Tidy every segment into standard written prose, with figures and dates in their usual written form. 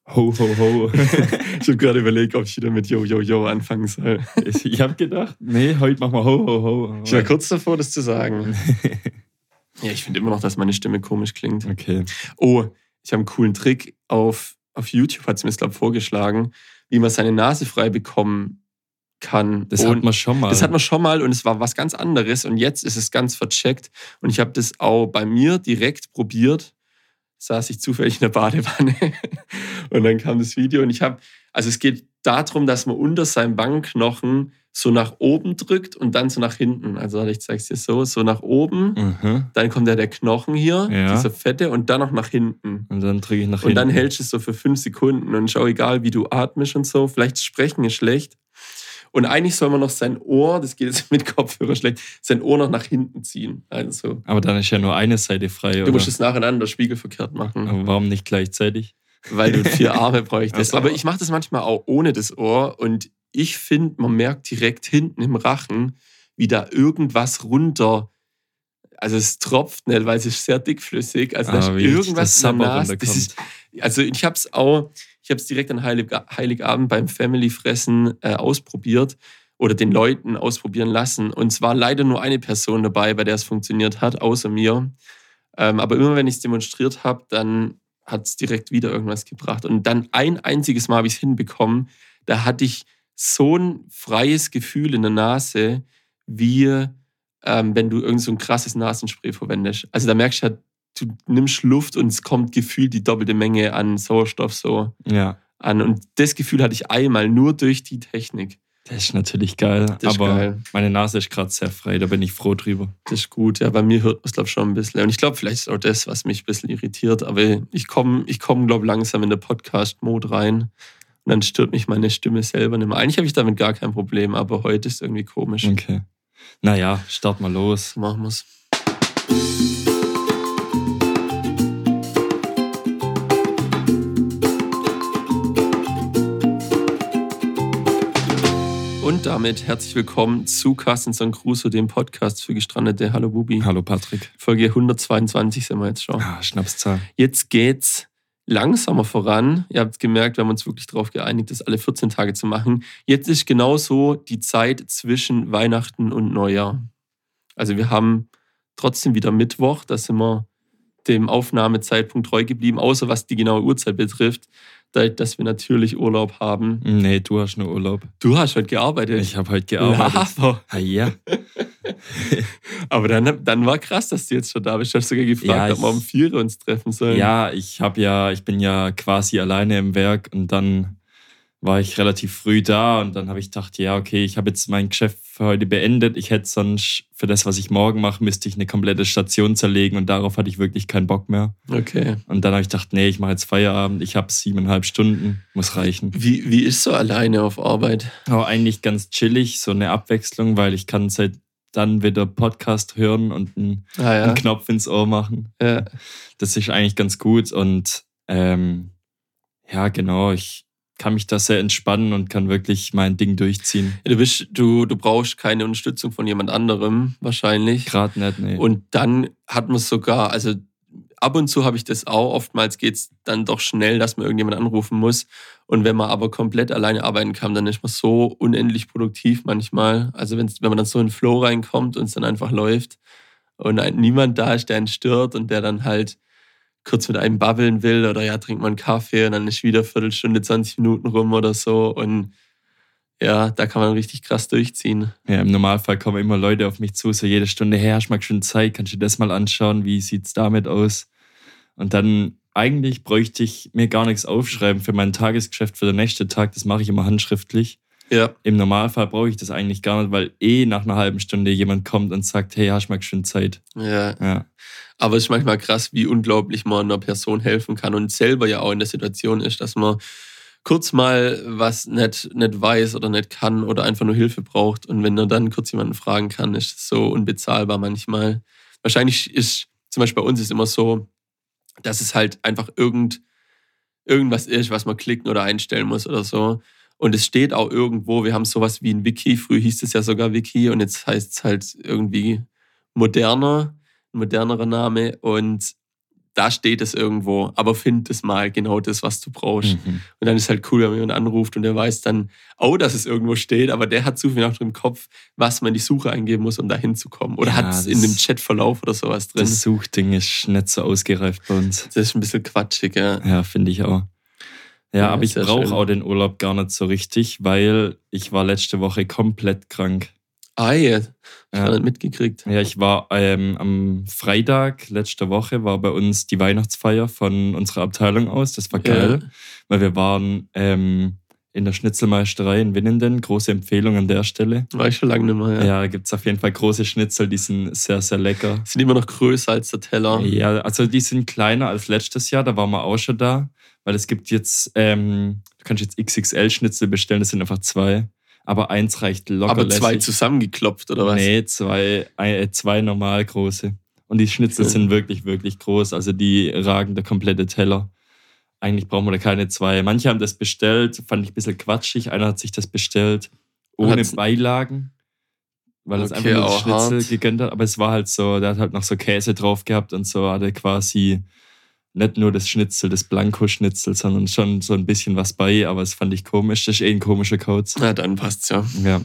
Ho, ho, ho. Ich habe gerade überlegt, ob ich wieder mit Yo, Yo, Yo anfangen soll. Ich habe gedacht, nee, heute machen wir Ho, ho, ho. Ich war kurz davor, das zu sagen. Ja, ich finde immer noch, dass meine Stimme komisch klingt. Okay. Oh, ich habe einen coolen Trick. Auf YouTube hat es mir, glaube ich, vorgeschlagen, wie man seine Nase frei bekommen kann. Das hat man schon mal. Das hat man schon mal und es war was ganz anderes und jetzt ist es ganz vercheckt. Und ich habe das auch bei mir direkt probiert. Saß ich zufällig in der Badewanne und dann kam das Video und es geht darum, dass man unter seinem Wangenknochen so nach oben drückt und dann so nach hinten. Also ich zeige es dir so nach oben, dann kommt der Knochen hier, dieser fette und dann noch nach hinten. Und dann drücke ich nach hinten. Und dann hältst du es so für 5 Sekunden und schau, egal wie du atmest und so, vielleicht sprechen ist schlecht. Und eigentlich soll man noch sein Ohr, das geht jetzt mit Kopfhörer schlecht, sein Ohr noch nach hinten ziehen. Also, aber dann ist ja nur eine Seite frei, du musst es nacheinander spiegelverkehrt machen. Aber warum nicht gleichzeitig? Weil du 4 Arme bräuchtest. So. Aber ich mache das manchmal auch ohne das Ohr und ich finde, man merkt direkt hinten im Rachen, wie da irgendwas runter, also es tropft nicht, weil es ist sehr dickflüssig, also da ist irgendwas in der Nase. Also ich habe es direkt an Heiligabend beim Family-Fressen ausprobiert oder den Leuten ausprobieren lassen. Und es war leider nur eine Person dabei, bei der es funktioniert hat, außer mir. Aber immer wenn ich es demonstriert habe, dann hat es direkt wieder irgendwas gebracht. Und dann ein einziges Mal habe ich es hinbekommen, da hatte ich so ein freies Gefühl in der Nase, wie wenn du irgend so ein krasses Nasenspray verwendest. Also da merkst du halt, du nimmst Luft und es kommt gefühlt die doppelte Menge an Sauerstoff so an. Und das Gefühl hatte ich einmal nur durch die Technik. Das ist natürlich geil. Das ist geil. Meine Nase ist gerade sehr frei, da bin ich froh drüber. Das ist gut, ja, bei mir hört man es, glaube ich, schon ein bisschen. Und ich glaube, vielleicht ist auch das, was mich ein bisschen irritiert. Aber ich komm, glaube langsam in den Podcast-Mode rein. Und dann stört mich meine Stimme selber nicht mehr. Eigentlich habe ich damit gar kein Problem, aber heute ist es irgendwie komisch. Okay. Naja, start mal los. Machen wir's. Und damit herzlich willkommen zu Carstenson Crusoe, dem Podcast für Gestrandete. Hallo Bubi. Hallo Patrick. Folge 122 sind wir jetzt schon. Schnapszahl. Jetzt geht's langsamer voran. Ihr habt gemerkt, wir haben uns wirklich darauf geeinigt, das alle 14 Tage zu machen. Jetzt ist genauso die Zeit zwischen Weihnachten und Neujahr. Also wir haben trotzdem wieder Mittwoch, da sind wir dem Aufnahmezeitpunkt treu geblieben, außer was die genaue Uhrzeit betrifft, dass wir natürlich Urlaub haben. Nee, du hast nur Urlaub. Du hast heute gearbeitet. Ich habe heute gearbeitet. Lava. Ja. Aber dann war krass, dass du jetzt schon da bist. Du hast sogar gefragt, ob wir um 4 uns treffen sollen. Ja, ich bin ja quasi alleine im Werk und dann war ich relativ früh da und dann habe ich gedacht, ja, okay, ich habe jetzt mein Geschäft für heute beendet. Ich hätte sonst für das, was ich morgen mache, müsste ich eine komplette Station zerlegen und darauf hatte ich wirklich keinen Bock mehr. Okay. Und dann habe ich gedacht, nee, ich mache jetzt Feierabend. Ich habe 7,5 Stunden, muss reichen. Wie ist so alleine auf Arbeit? Aber eigentlich ganz chillig, so eine Abwechslung, weil ich kann seit dann wieder Podcast hören und einen Knopf ins Ohr machen. Ja. Das ist eigentlich ganz gut und ja, genau, ich kann mich da sehr entspannen und kann wirklich mein Ding durchziehen. Ja, du brauchst keine Unterstützung von jemand anderem wahrscheinlich. Gerade nicht, nee. Und dann hat man es sogar, also ab und zu habe ich das auch, oftmals geht es dann doch schnell, dass man irgendjemand anrufen muss. Und wenn man aber komplett alleine arbeiten kann, dann ist man so unendlich produktiv manchmal. Also wenn man dann so in den Flow reinkommt und es dann einfach läuft und niemand da ist, der einen stört und der dann halt kurz mit einem babbeln will oder ja, trinkt mal einen Kaffee und dann ist wieder Viertelstunde, 20 Minuten rum oder so und ja, da kann man richtig krass durchziehen. Ja, im Normalfall kommen immer Leute auf mich zu, so jede Stunde, hey, hast du mal schon Zeit, kannst du das mal anschauen, wie sieht's damit aus? Und dann eigentlich bräuchte ich mir gar nichts aufschreiben für mein Tagesgeschäft für den nächsten Tag, das mache ich immer handschriftlich. Ja. Im Normalfall brauche ich das eigentlich gar nicht, weil nach einer halben Stunde jemand kommt und sagt, hey, hast du mal schon Zeit? Ja. Aber es ist manchmal krass, wie unglaublich man einer Person helfen kann und selber ja auch in der Situation ist, dass man kurz mal was nicht weiß oder nicht kann oder einfach nur Hilfe braucht. Und wenn er dann kurz jemanden fragen kann, ist es so unbezahlbar manchmal. Wahrscheinlich ist, zum Beispiel bei uns ist immer so, dass es halt einfach irgendwas ist, was man klicken oder einstellen muss oder so. Und es steht auch irgendwo, wir haben sowas wie ein Wiki, früher hieß es ja sogar Wiki und jetzt heißt es halt irgendwie ein modernerer Name. Und da steht es irgendwo, aber find es mal genau das, was du brauchst. Und dann ist halt cool, wenn jemand anruft und der weiß dann, dass es irgendwo steht, aber der hat zu viel noch im Kopf, was man in die Suche eingeben muss, um da hinzukommen. Oder hat es in dem Chatverlauf oder sowas drin. Das Suchding ist nicht so ausgereift bei uns. Das ist ein bisschen quatschig, ja. Ja, finde ich auch. Ja, aber ich brauche auch den Urlaub gar nicht so richtig, weil ich war letzte Woche komplett krank. Ich habe nicht mitgekriegt. Ja, ich war am Freitag letzte Woche war bei uns die Weihnachtsfeier von unserer Abteilung aus. Das war geil, weil wir waren in der Schnitzelmeisterei in Winnenden. Große Empfehlung an der Stelle. War ich schon lange nicht mehr. Ja, da gibt es auf jeden Fall große Schnitzel, die sind sehr, sehr lecker. Sind immer noch größer als der Teller. Ja, also die sind kleiner als letztes Jahr, da waren wir auch schon da. Weil es gibt jetzt, du kannst jetzt XXL-Schnitzel bestellen, das sind einfach 2. Aber 1 reicht locker. Aber 2 zusammengeklopft, oder was? Nee, 2 normal große. Und die Schnitzel sind wirklich, wirklich groß. Also die ragen der komplette Teller. Eigentlich brauchen wir da keine 2. Manche haben das bestellt, fand ich ein bisschen quatschig. Einer hat sich das bestellt ohne Beilagen, weil es einfach nur das Schnitzel gegönnt hat. Aber es war halt so, der hat halt noch so Käse drauf gehabt und so hatte quasi nicht nur das Schnitzel, das Blanko-Schnitzel, sondern schon so ein bisschen was bei, aber das fand ich komisch. Das ist ein komischer Kauz. Ja, dann passt's ja. Ja.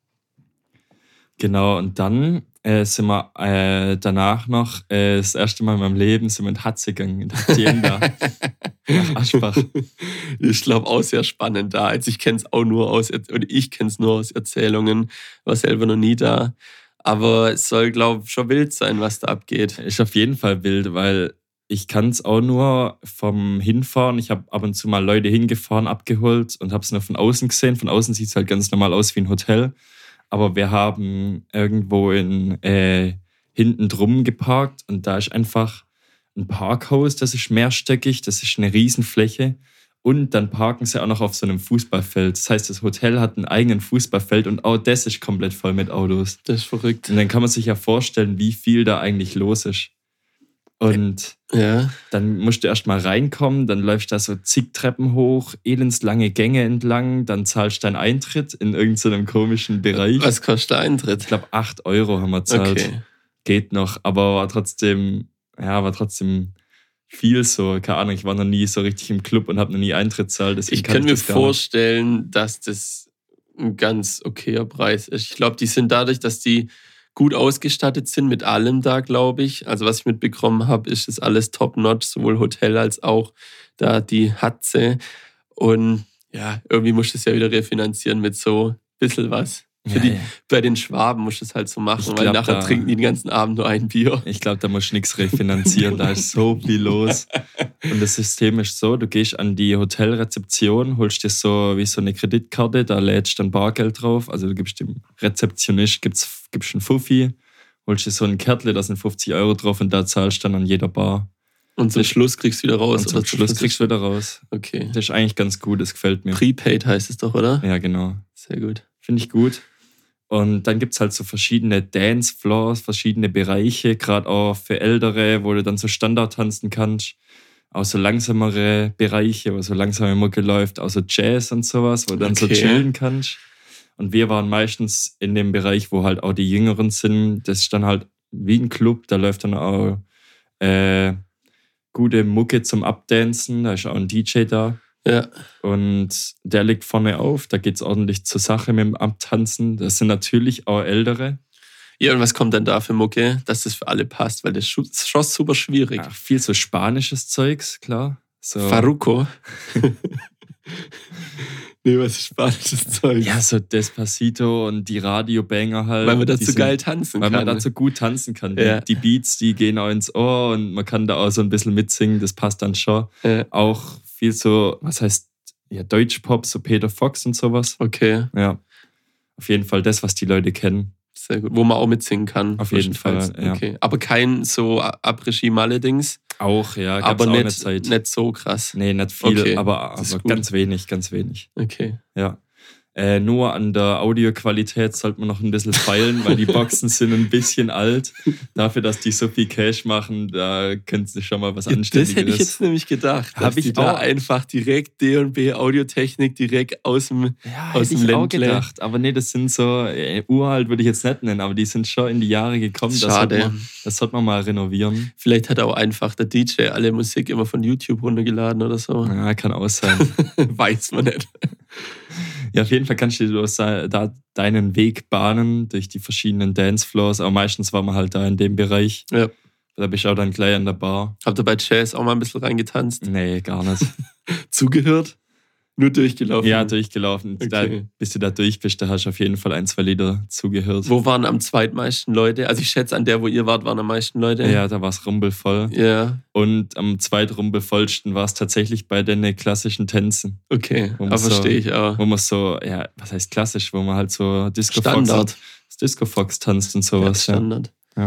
Genau, und dann sind wir danach noch das erste Mal in meinem Leben sind wir in Hatze gegangen, in der Hacienda, nach Aschbach. Ich glaube auch sehr spannend da. Also ich kenne es auch nur aus Erzählungen, war selber noch nie da. Aber es soll, glaube ich, schon wild sein, was da abgeht. Ist auf jeden Fall wild, weil ich kann es auch nur vom Hinfahren. Ich habe ab und zu mal Leute hingefahren, abgeholt und habe es nur von außen gesehen. Von außen sieht es halt ganz normal aus wie ein Hotel. Aber wir haben irgendwo hinten drum geparkt und da ist einfach ein Parkhaus, das ist mehrstöckig, das ist eine Riesenfläche. Und dann parken sie auch noch auf so einem Fußballfeld. Das heißt, das Hotel hat einen eigenen Fußballfeld und auch das ist komplett voll mit Autos. Das ist verrückt. Und dann kann man sich ja vorstellen, wie viel da eigentlich los ist. Und dann musst du erst mal reinkommen, dann läufst du da so zig Treppen hoch, elendslange Gänge entlang, dann zahlst du deinen Eintritt in irgendeinem komischen Bereich. Was kostet der Eintritt? Ich glaube 8 Euro haben wir gezahlt. Okay. Geht noch, aber war trotzdem viel so. Keine Ahnung, ich war noch nie so richtig im Club und habe noch nie Eintritt gezahlt. Ich kann mir vorstellen, dass das ein ganz okayer Preis ist. Ich glaube, die sind dadurch, dass die gut ausgestattet sind mit allem da, glaube ich. Also was ich mitbekommen habe, ist das alles top-notch, sowohl Hotel als auch da die Hatze. Und ja, irgendwie musst du es ja wieder refinanzieren mit so ein bisschen was. Bei den Schwaben musst du es halt so machen, weil nachher trinken die den ganzen Abend nur ein Bier. Ich glaube, da musst du nichts refinanzieren, da ist so viel los. Und das System ist so, du gehst an die Hotelrezeption, holst dir so wie so eine Kreditkarte, da lädst dann Bargeld drauf, also du gibst dem Rezeptionist gibst einen Fuffi, holst dir so ein Kärtle, da sind 50 Euro drauf und da zahlst du dann an jeder Bar. Und zum Schluss kriegst du wieder raus? Und zum Schluss kriegst du wieder raus. Okay. Das ist eigentlich ganz gut, das gefällt mir. Prepaid heißt es doch, oder? Ja, genau. Sehr gut. Finde ich gut. Und dann gibt es halt so verschiedene Dancefloors, verschiedene Bereiche, gerade auch für Ältere, wo du dann so Standard tanzen kannst. Auch so langsamere Bereiche, wo so langsame Mucke läuft, auch so Jazz und sowas, wo du dann so chillen kannst. Und wir waren meistens in dem Bereich, wo halt auch die Jüngeren sind. Das ist dann halt wie ein Club, da läuft dann auch gute Mucke zum Abdancen, da ist auch ein DJ da. Ja. Und der legt vorne auf, da geht es ordentlich zur Sache mit dem Abtanzen. Das sind natürlich auch Ältere. Ja, und was kommt denn da für Mucke, dass das für alle passt? Weil das ist schon super schwierig. Ach, viel so spanisches Zeugs, klar. So. Farruko. Nee, was ist spanisches Zeug? Ja, so Despacito und die Radiobanger halt. Weil man dazu geil tanzen kann. Weil man dazu gut tanzen kann. Ja. Die Beats, die gehen auch ins Ohr und man kann da auch so ein bisschen mitsingen, das passt dann schon. Ja. Auch viel so, was heißt, ja, Deutschpop, so Peter Fox und sowas. Okay. Ja. Auf jeden Fall das, was die Leute kennen. Sehr gut. Wo man auch mitsingen kann. Auf jeden Fall, ja. Okay. Aber kein so Après-Ski-Malle-Dings? Auch, ja. Aber nicht so krass. Nee, nicht viel, okay. aber ganz wenig, ganz wenig. Okay. Ja. Nur an der Audioqualität sollte man noch ein bisschen feilen, weil die Boxen sind ein bisschen alt. Dafür, dass die so viel Cash machen, da könnte es schon mal was Anständiges. Das hätte ich jetzt nämlich gedacht. Habe ich da auch einfach direkt D&B Audiotechnik direkt aus dem Ländle. Auch gedacht. Aber nee, das sind so, uralt würde ich jetzt nicht nennen, aber die sind schon in die Jahre gekommen. Schade. Das sollte man mal renovieren. Vielleicht hat auch einfach der DJ alle Musik immer von YouTube runtergeladen oder so. Ja, kann auch sein. Weiß man nicht. Ja, auf jeden Fall kannst du da deinen Weg bahnen durch die verschiedenen Dancefloors. Aber meistens war man halt da in dem Bereich. Ja. Da bist du auch dann gleich an der Bar. Habt ihr bei Jazz auch mal ein bisschen reingetanzt? Nee, gar nicht. Zugehört? Nur durchgelaufen? Ja, durchgelaufen. Okay. Bis du da durch bist, da hast du auf jeden Fall 1, 2 Lieder zugehört. Wo waren am zweitmeisten Leute? Also ich schätze, an der, wo ihr wart, waren am meisten Leute. Ja, da war es rumbelvoll. Ja. Und am zweitrumbelvollsten war es tatsächlich bei den klassischen Tänzen. Okay, aber verstehe ich auch. Wo man so, ja, was heißt klassisch? Wo man halt so Disco Fox tanzt und sowas. Ja, Standard. Ja.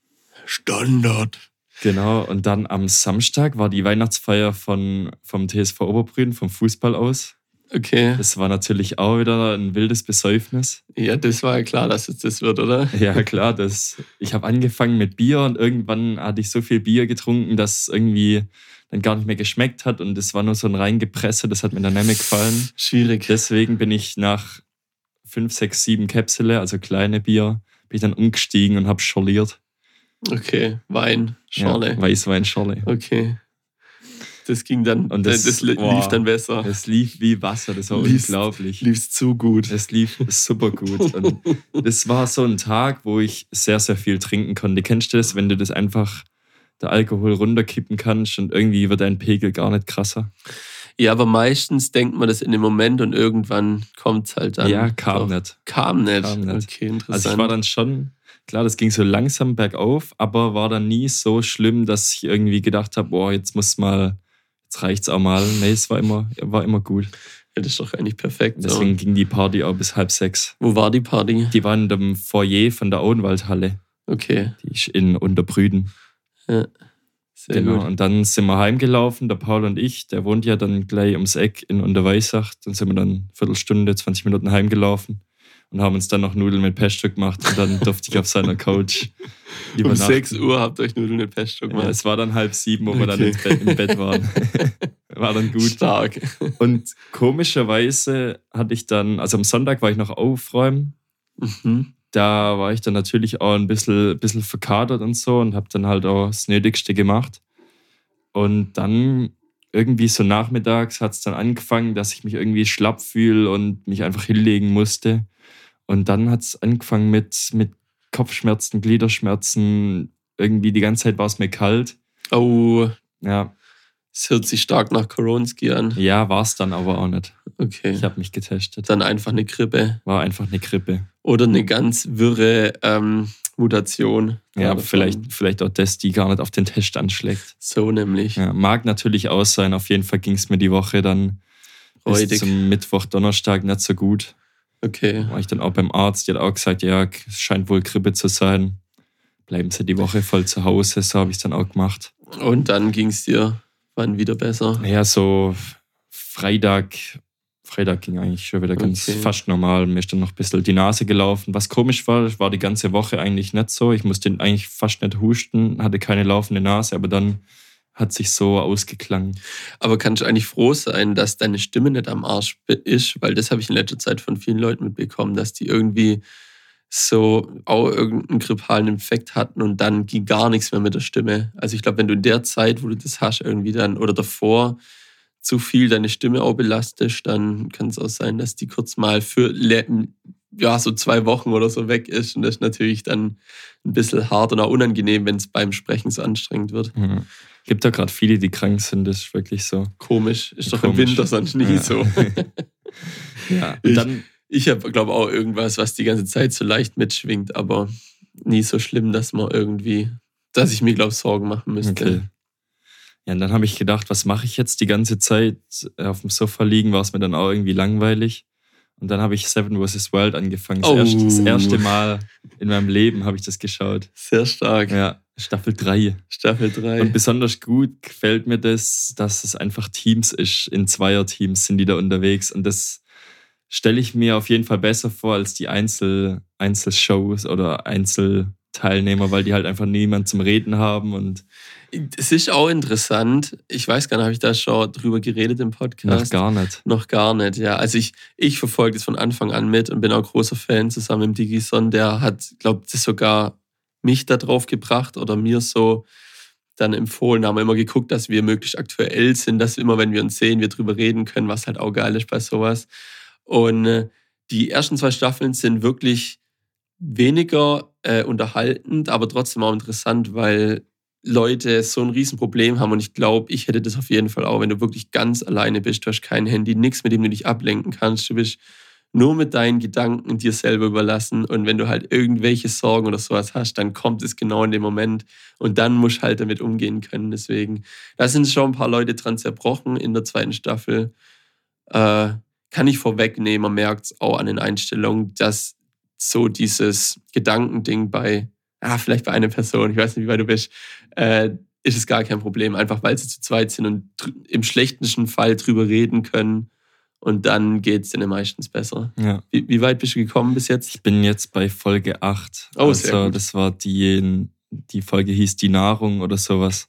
Standard. Genau, und dann am Samstag war die Weihnachtsfeier vom TSV Oberbrünn, vom Fußball aus. Okay. Das war natürlich auch wieder ein wildes Besäufnis. Ja, das war ja klar, dass es das wird, oder? Ja, klar. Ich habe angefangen mit Bier und irgendwann hatte ich so viel Bier getrunken, dass es irgendwie dann gar nicht mehr geschmeckt hat und es war nur so ein Reingepresse, das hat mir dann nicht mehr gefallen. Schwierig. Deswegen bin ich nach 5, 6, 7 Käpsele, also kleine Bier, bin ich dann umgestiegen und habe schorliert. Okay, Wein, Schorle. Ja, Weißwein, Schorle. Okay. Das ging dann, und das lief dann besser. Es lief wie Wasser, das war unglaublich. Lief's zu gut. Es lief super gut. Und das war so ein Tag, wo ich sehr, sehr viel trinken konnte. Kennst du das, wenn du das einfach, der Alkohol runterkippen kannst und irgendwie wird dein Pegel gar nicht krasser? Ja, aber meistens denkt man das in dem Moment und irgendwann kommt es halt dann. Ja, kam nicht. Kam nicht. Okay, interessant. Also ich war dann schon, klar, das ging so langsam bergauf, aber war dann nie so schlimm, dass ich irgendwie gedacht habe, boah, jetzt reicht's auch mal. Nee, es war immer gut. Ja, das ist doch eigentlich perfekt. Deswegen ging die Party auch bis 5:30. Wo war die Party? Die war in dem Foyer von der Odenwaldhalle. Okay. Die ist in Unterbrüden. Ja. Sehr genau, gut. und dann sind wir heimgelaufen, der Paul und ich, der wohnt ja dann gleich ums Eck in Unterweissach. Dann sind wir dann eine Viertelstunde, 20 Minuten heimgelaufen und haben uns dann noch Nudeln mit Pesto gemacht und dann durfte ich auf seiner Couch übernachten. Um 6 Uhr habt ihr euch Nudeln mit Pesto gemacht? Ja, es war dann 6:30, wo wir dann im Bett waren. War dann gut. Stark. Und komischerweise hatte ich dann, also am Sonntag war ich noch aufräumen. Mhm. Da war ich dann natürlich auch ein bisschen verkatert und so und habe dann halt auch das Nötigste gemacht. Und dann irgendwie so nachmittags hat es dann angefangen, dass ich mich irgendwie schlapp fühle und mich einfach hinlegen musste. Und dann hat es angefangen mit Kopfschmerzen, Gliederschmerzen. Irgendwie die ganze Zeit war es mir kalt. Oh. Ja. Es hört sich stark nach Koronski an. Ja, war es dann aber auch nicht. Okay. Ich habe mich getestet. Dann einfach eine Grippe. War einfach eine Grippe. Oder eine ganz wirre Mutation. Ja, vielleicht auch das, die gar nicht auf den Test anschlägt. So nämlich. Ja, mag natürlich auch sein. Auf jeden Fall ging es mir die Woche dann bis zum Mittwoch, Donnerstag nicht so gut. Okay. War ich dann auch beim Arzt, die hat auch gesagt, ja, es scheint wohl Grippe zu sein. Bleiben Sie die Woche voll zu Hause, so habe ich es dann auch gemacht. Und dann ging es dir wann wieder besser? Ja, so Freitag ging eigentlich schon wieder ganz fast normal. Mir ist dann noch ein bisschen die Nase gelaufen. Was komisch war die ganze Woche eigentlich nicht so. Ich musste eigentlich fast nicht husten, hatte keine laufende Nase, aber dann hat sich so ausgeklangen. Aber kannst du eigentlich froh sein, dass deine Stimme nicht am Arsch ist? Weil das habe ich in letzter Zeit von vielen Leuten mitbekommen, dass die irgendwie so auch irgendeinen grippalen Infekt hatten und dann ging gar nichts mehr mit der Stimme. Also ich glaube, wenn du in der Zeit, wo du das hast, irgendwie dann oder davor zu viel deine Stimme auch belastest, dann kann es auch sein, dass die kurz mal für so 2 Wochen oder so weg ist. Und das ist natürlich dann ein bisschen hart und auch unangenehm, wenn es beim Sprechen so anstrengend wird. Mhm. Gibt da gerade viele, die krank sind, das ist wirklich so. Komisch. Ist doch im Winter sonst nie so. Ja, und dann... Ich habe, glaube auch irgendwas, was die ganze Zeit so leicht mitschwingt, aber nie so schlimm, dass ich mir, glaube Sorgen machen müsste. Okay. Ja, und dann habe ich gedacht, was mache ich jetzt die ganze Zeit? Auf dem Sofa liegen war es mir dann auch irgendwie langweilig. Und dann habe ich Seven vs. Wild angefangen. Das erste Mal in meinem Leben habe ich das geschaut. Sehr stark. Ja, Staffel 3. Und besonders gut gefällt mir das, dass es einfach Teams ist. In Zweierteams sind die da unterwegs. Und das stelle ich mir auf jeden Fall besser vor als die Einzelshows oder Einzelteilnehmer, weil die halt einfach niemand zum Reden haben. Und es ist auch interessant. Ich weiß gar nicht, habe ich da schon drüber geredet im Podcast? Noch gar nicht, ja. Also ich verfolge das von Anfang an mit und bin auch großer Fan zusammen mit Digison. Der hat, glaube ich, sogar mich da drauf gebracht oder mir so dann empfohlen. Da haben wir immer geguckt, dass wir möglichst aktuell sind, dass immer, wenn wir uns sehen, wir drüber reden können, was halt auch geil ist bei sowas. Und die ersten 2 Staffeln sind wirklich weniger unterhaltend, aber trotzdem auch interessant, weil Leute so ein Riesenproblem haben und ich glaube, ich hätte das auf jeden Fall auch, wenn du wirklich ganz alleine bist, du hast kein Handy, nichts, mit dem du dich ablenken kannst, du bist nur mit deinen Gedanken dir selber überlassen und wenn du halt irgendwelche Sorgen oder sowas hast, dann kommt es genau in dem Moment und dann musst du halt damit umgehen können. Deswegen, da sind schon ein paar Leute dran zerbrochen in der 2. Staffel. Kann ich vorwegnehmen, man merkt es auch an den Einstellungen, dass so dieses Gedankending vielleicht bei einer Person, ich weiß nicht, wie weit du bist, ist es gar kein Problem, einfach weil sie zu zweit sind und im schlechtesten Fall drüber reden können und dann geht es denen meistens besser. Ja. Wie weit bist du gekommen bis jetzt? Ich bin jetzt bei Folge 8. Oh, sehr gut. Das war die Folge hieß Die Nahrung oder sowas.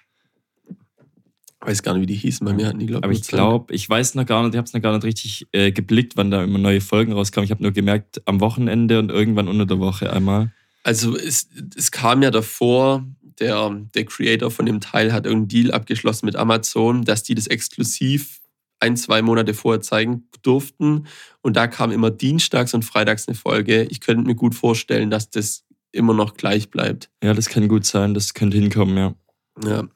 Ich weiß gar nicht, wie die hießen. Bei mir hatten die, glaube ich. Aber ich weiß noch gar nicht, ich habe es noch gar nicht richtig geblickt, wann da immer neue Folgen rauskamen. Ich habe nur gemerkt, am Wochenende und irgendwann unter der Woche einmal. Also es kam ja davor, der Creator von dem Teil hat irgendeinen Deal abgeschlossen mit Amazon, dass die das exklusiv 1-2 Monate vorher zeigen durften. Und da kam immer dienstags und freitags eine Folge. Ich könnte mir gut vorstellen, dass das immer noch gleich bleibt. Ja, das kann gut sein, das könnte hinkommen, ja. Ja.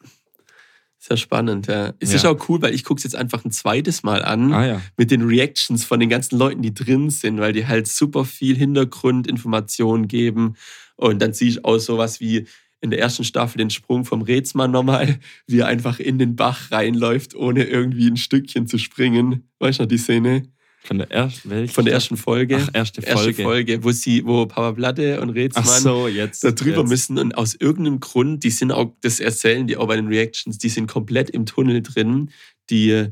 Sehr spannend, ja. Es ist auch cool, weil ich gucke es jetzt einfach ein zweites Mal an mit den Reactions von den ganzen Leuten, die drin sind, weil die halt super viel Hintergrundinformationen geben. Und dann sehe ich auch sowas wie in der ersten Staffel den Sprung vom Rätsmann nochmal, wie er einfach in den Bach reinläuft, ohne irgendwie ein Stückchen zu springen. Weißt du noch die Szene? Von der ersten Folge. Ach, erste Folge. Wo Papa Platte und Rätsmann da drüber müssen. Und aus irgendeinem Grund, die sind auch, das erzählen die auch bei den Reactions, die sind komplett im Tunnel drin. Die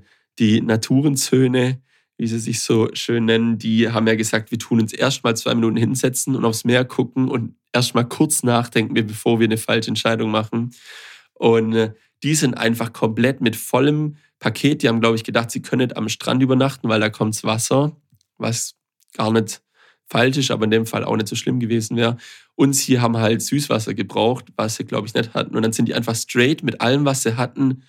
Naturenzöhne, wie sie sich so schön nennen, die haben ja gesagt, wir tun uns erstmal 2 Minuten hinsetzen und aufs Meer gucken und erstmal kurz nachdenken, bevor wir eine falsche Entscheidung machen. Und die sind einfach komplett mit vollem Paket. Die haben, glaube ich, gedacht, sie können nicht am Strand übernachten, weil da kommt's Wasser, was gar nicht falsch ist, aber in dem Fall auch nicht so schlimm gewesen wäre. Und sie haben halt Süßwasser gebraucht, was sie, glaube ich, nicht hatten. Und dann sind die einfach straight mit allem, was sie hatten,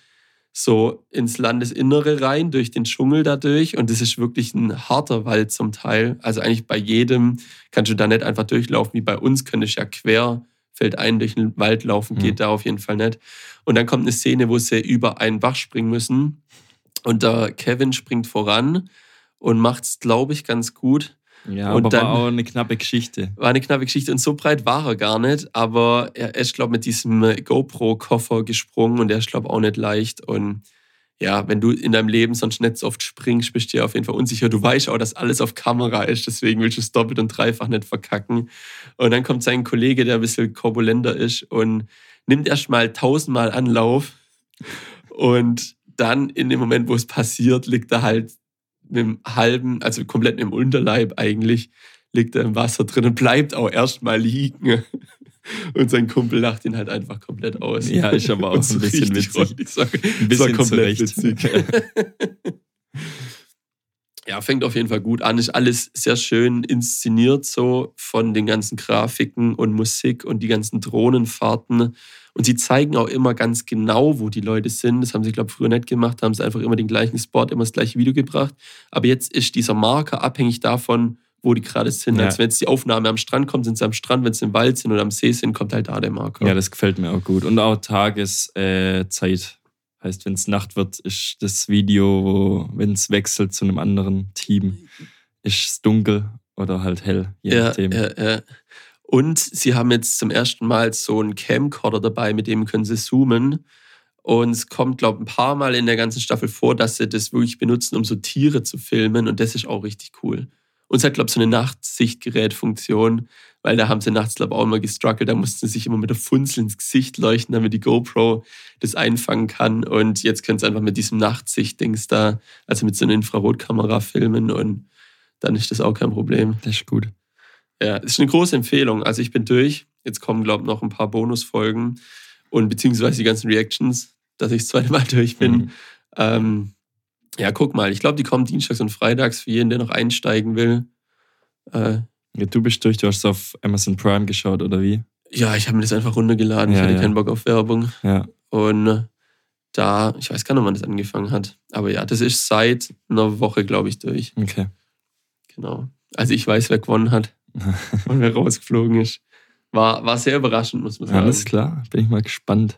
so ins Landesinnere rein, durch den Dschungel dadurch. Und das ist wirklich ein harter Wald zum Teil. Also eigentlich bei jedem kannst du da nicht einfach durchlaufen, wie bei uns, könntest du ja querfeldein durch den Wald laufen, geht da auf jeden Fall nicht. Und dann kommt eine Szene, wo sie über einen Bach springen müssen. Und der Kevin springt voran und macht es, glaube ich, ganz gut. Ja, und aber dann war auch eine knappe Geschichte. War eine knappe Geschichte und so breit war er gar nicht. Aber er ist, glaube ich, mit diesem GoPro-Koffer gesprungen und der ist, glaube ich, auch nicht leicht. Und ja, wenn du in deinem Leben sonst nicht so oft springst, bist du dir auf jeden Fall unsicher. Du weißt auch, dass alles auf Kamera ist, deswegen willst du es doppelt und dreifach nicht verkacken. Und dann kommt sein Kollege, der ein bisschen korpulenter ist und nimmt erstmal 1000-mal Anlauf. Und dann in dem Moment, wo es passiert, liegt er halt mit dem halben, also komplett mit dem Unterleib eigentlich, liegt er im Wasser drin und bleibt auch erstmal liegen. Und sein Kumpel lacht ihn halt einfach komplett aus. Ja, ist aber auch so ein bisschen witzig. Ein bisschen komplett witzig. Ja, fängt auf jeden Fall gut an. Ist alles sehr schön inszeniert, so von den ganzen Grafiken und Musik und die ganzen Drohnenfahrten. Und sie zeigen auch immer ganz genau, wo die Leute sind. Das haben sie, glaube ich, früher nicht gemacht. Da haben sie einfach immer den gleichen Spot, immer das gleiche Video gebracht. Aber jetzt ist dieser Marker abhängig davon, wo die gerade sind. Ja. Also wenn jetzt die Aufnahme am Strand kommt, sind sie am Strand. Wenn sie im Wald sind oder am See sind, kommt halt da der Marker. Ja, das gefällt mir auch gut. Und auch Tageszeit. Heißt, wenn es Nacht wird, ist das Video, wenn es wechselt zu einem anderen Team, ist es dunkel oder halt hell, je nachdem. Ja. Und sie haben jetzt zum ersten Mal so einen Camcorder dabei, mit dem können sie zoomen. Und es kommt, glaube ich, ein paar Mal in der ganzen Staffel vor, dass sie das wirklich benutzen, um so Tiere zu filmen. Und das ist auch richtig cool. Und es hat, glaube ich, so eine Nachtsichtgerätfunktion, weil da haben sie nachts, glaube ich, auch immer gestruggelt. Da mussten sie sich immer mit der Funzel ins Gesicht leuchten, damit die GoPro das einfangen kann. Und jetzt können sie einfach mit diesem Nachtsicht-Dings da, also mit so einer Infrarotkamera filmen. Und dann ist das auch kein Problem. Das ist gut. Ja, es ist eine große Empfehlung. Also ich bin durch. Jetzt kommen, glaube ich, noch ein paar Bonusfolgen und beziehungsweise die ganzen Reactions, dass ich das zweite Mal durch bin. Ja, guck mal. Ich glaube, die kommen dienstags und freitags für jeden, der noch einsteigen will. Ja, du bist durch. Du hast es auf Amazon Prime geschaut, oder wie? Ja, ich habe mir das einfach runtergeladen. Ich hatte keinen Bock auf Werbung. Ja. Und da, ich weiß gar nicht, wann das angefangen hat. Aber ja, das ist seit einer Woche, glaube ich, durch. Okay. Genau. Also ich weiß, wer gewonnen hat und wer rausgeflogen ist. War sehr überraschend, muss man sagen. Alles klar, bin ich mal gespannt.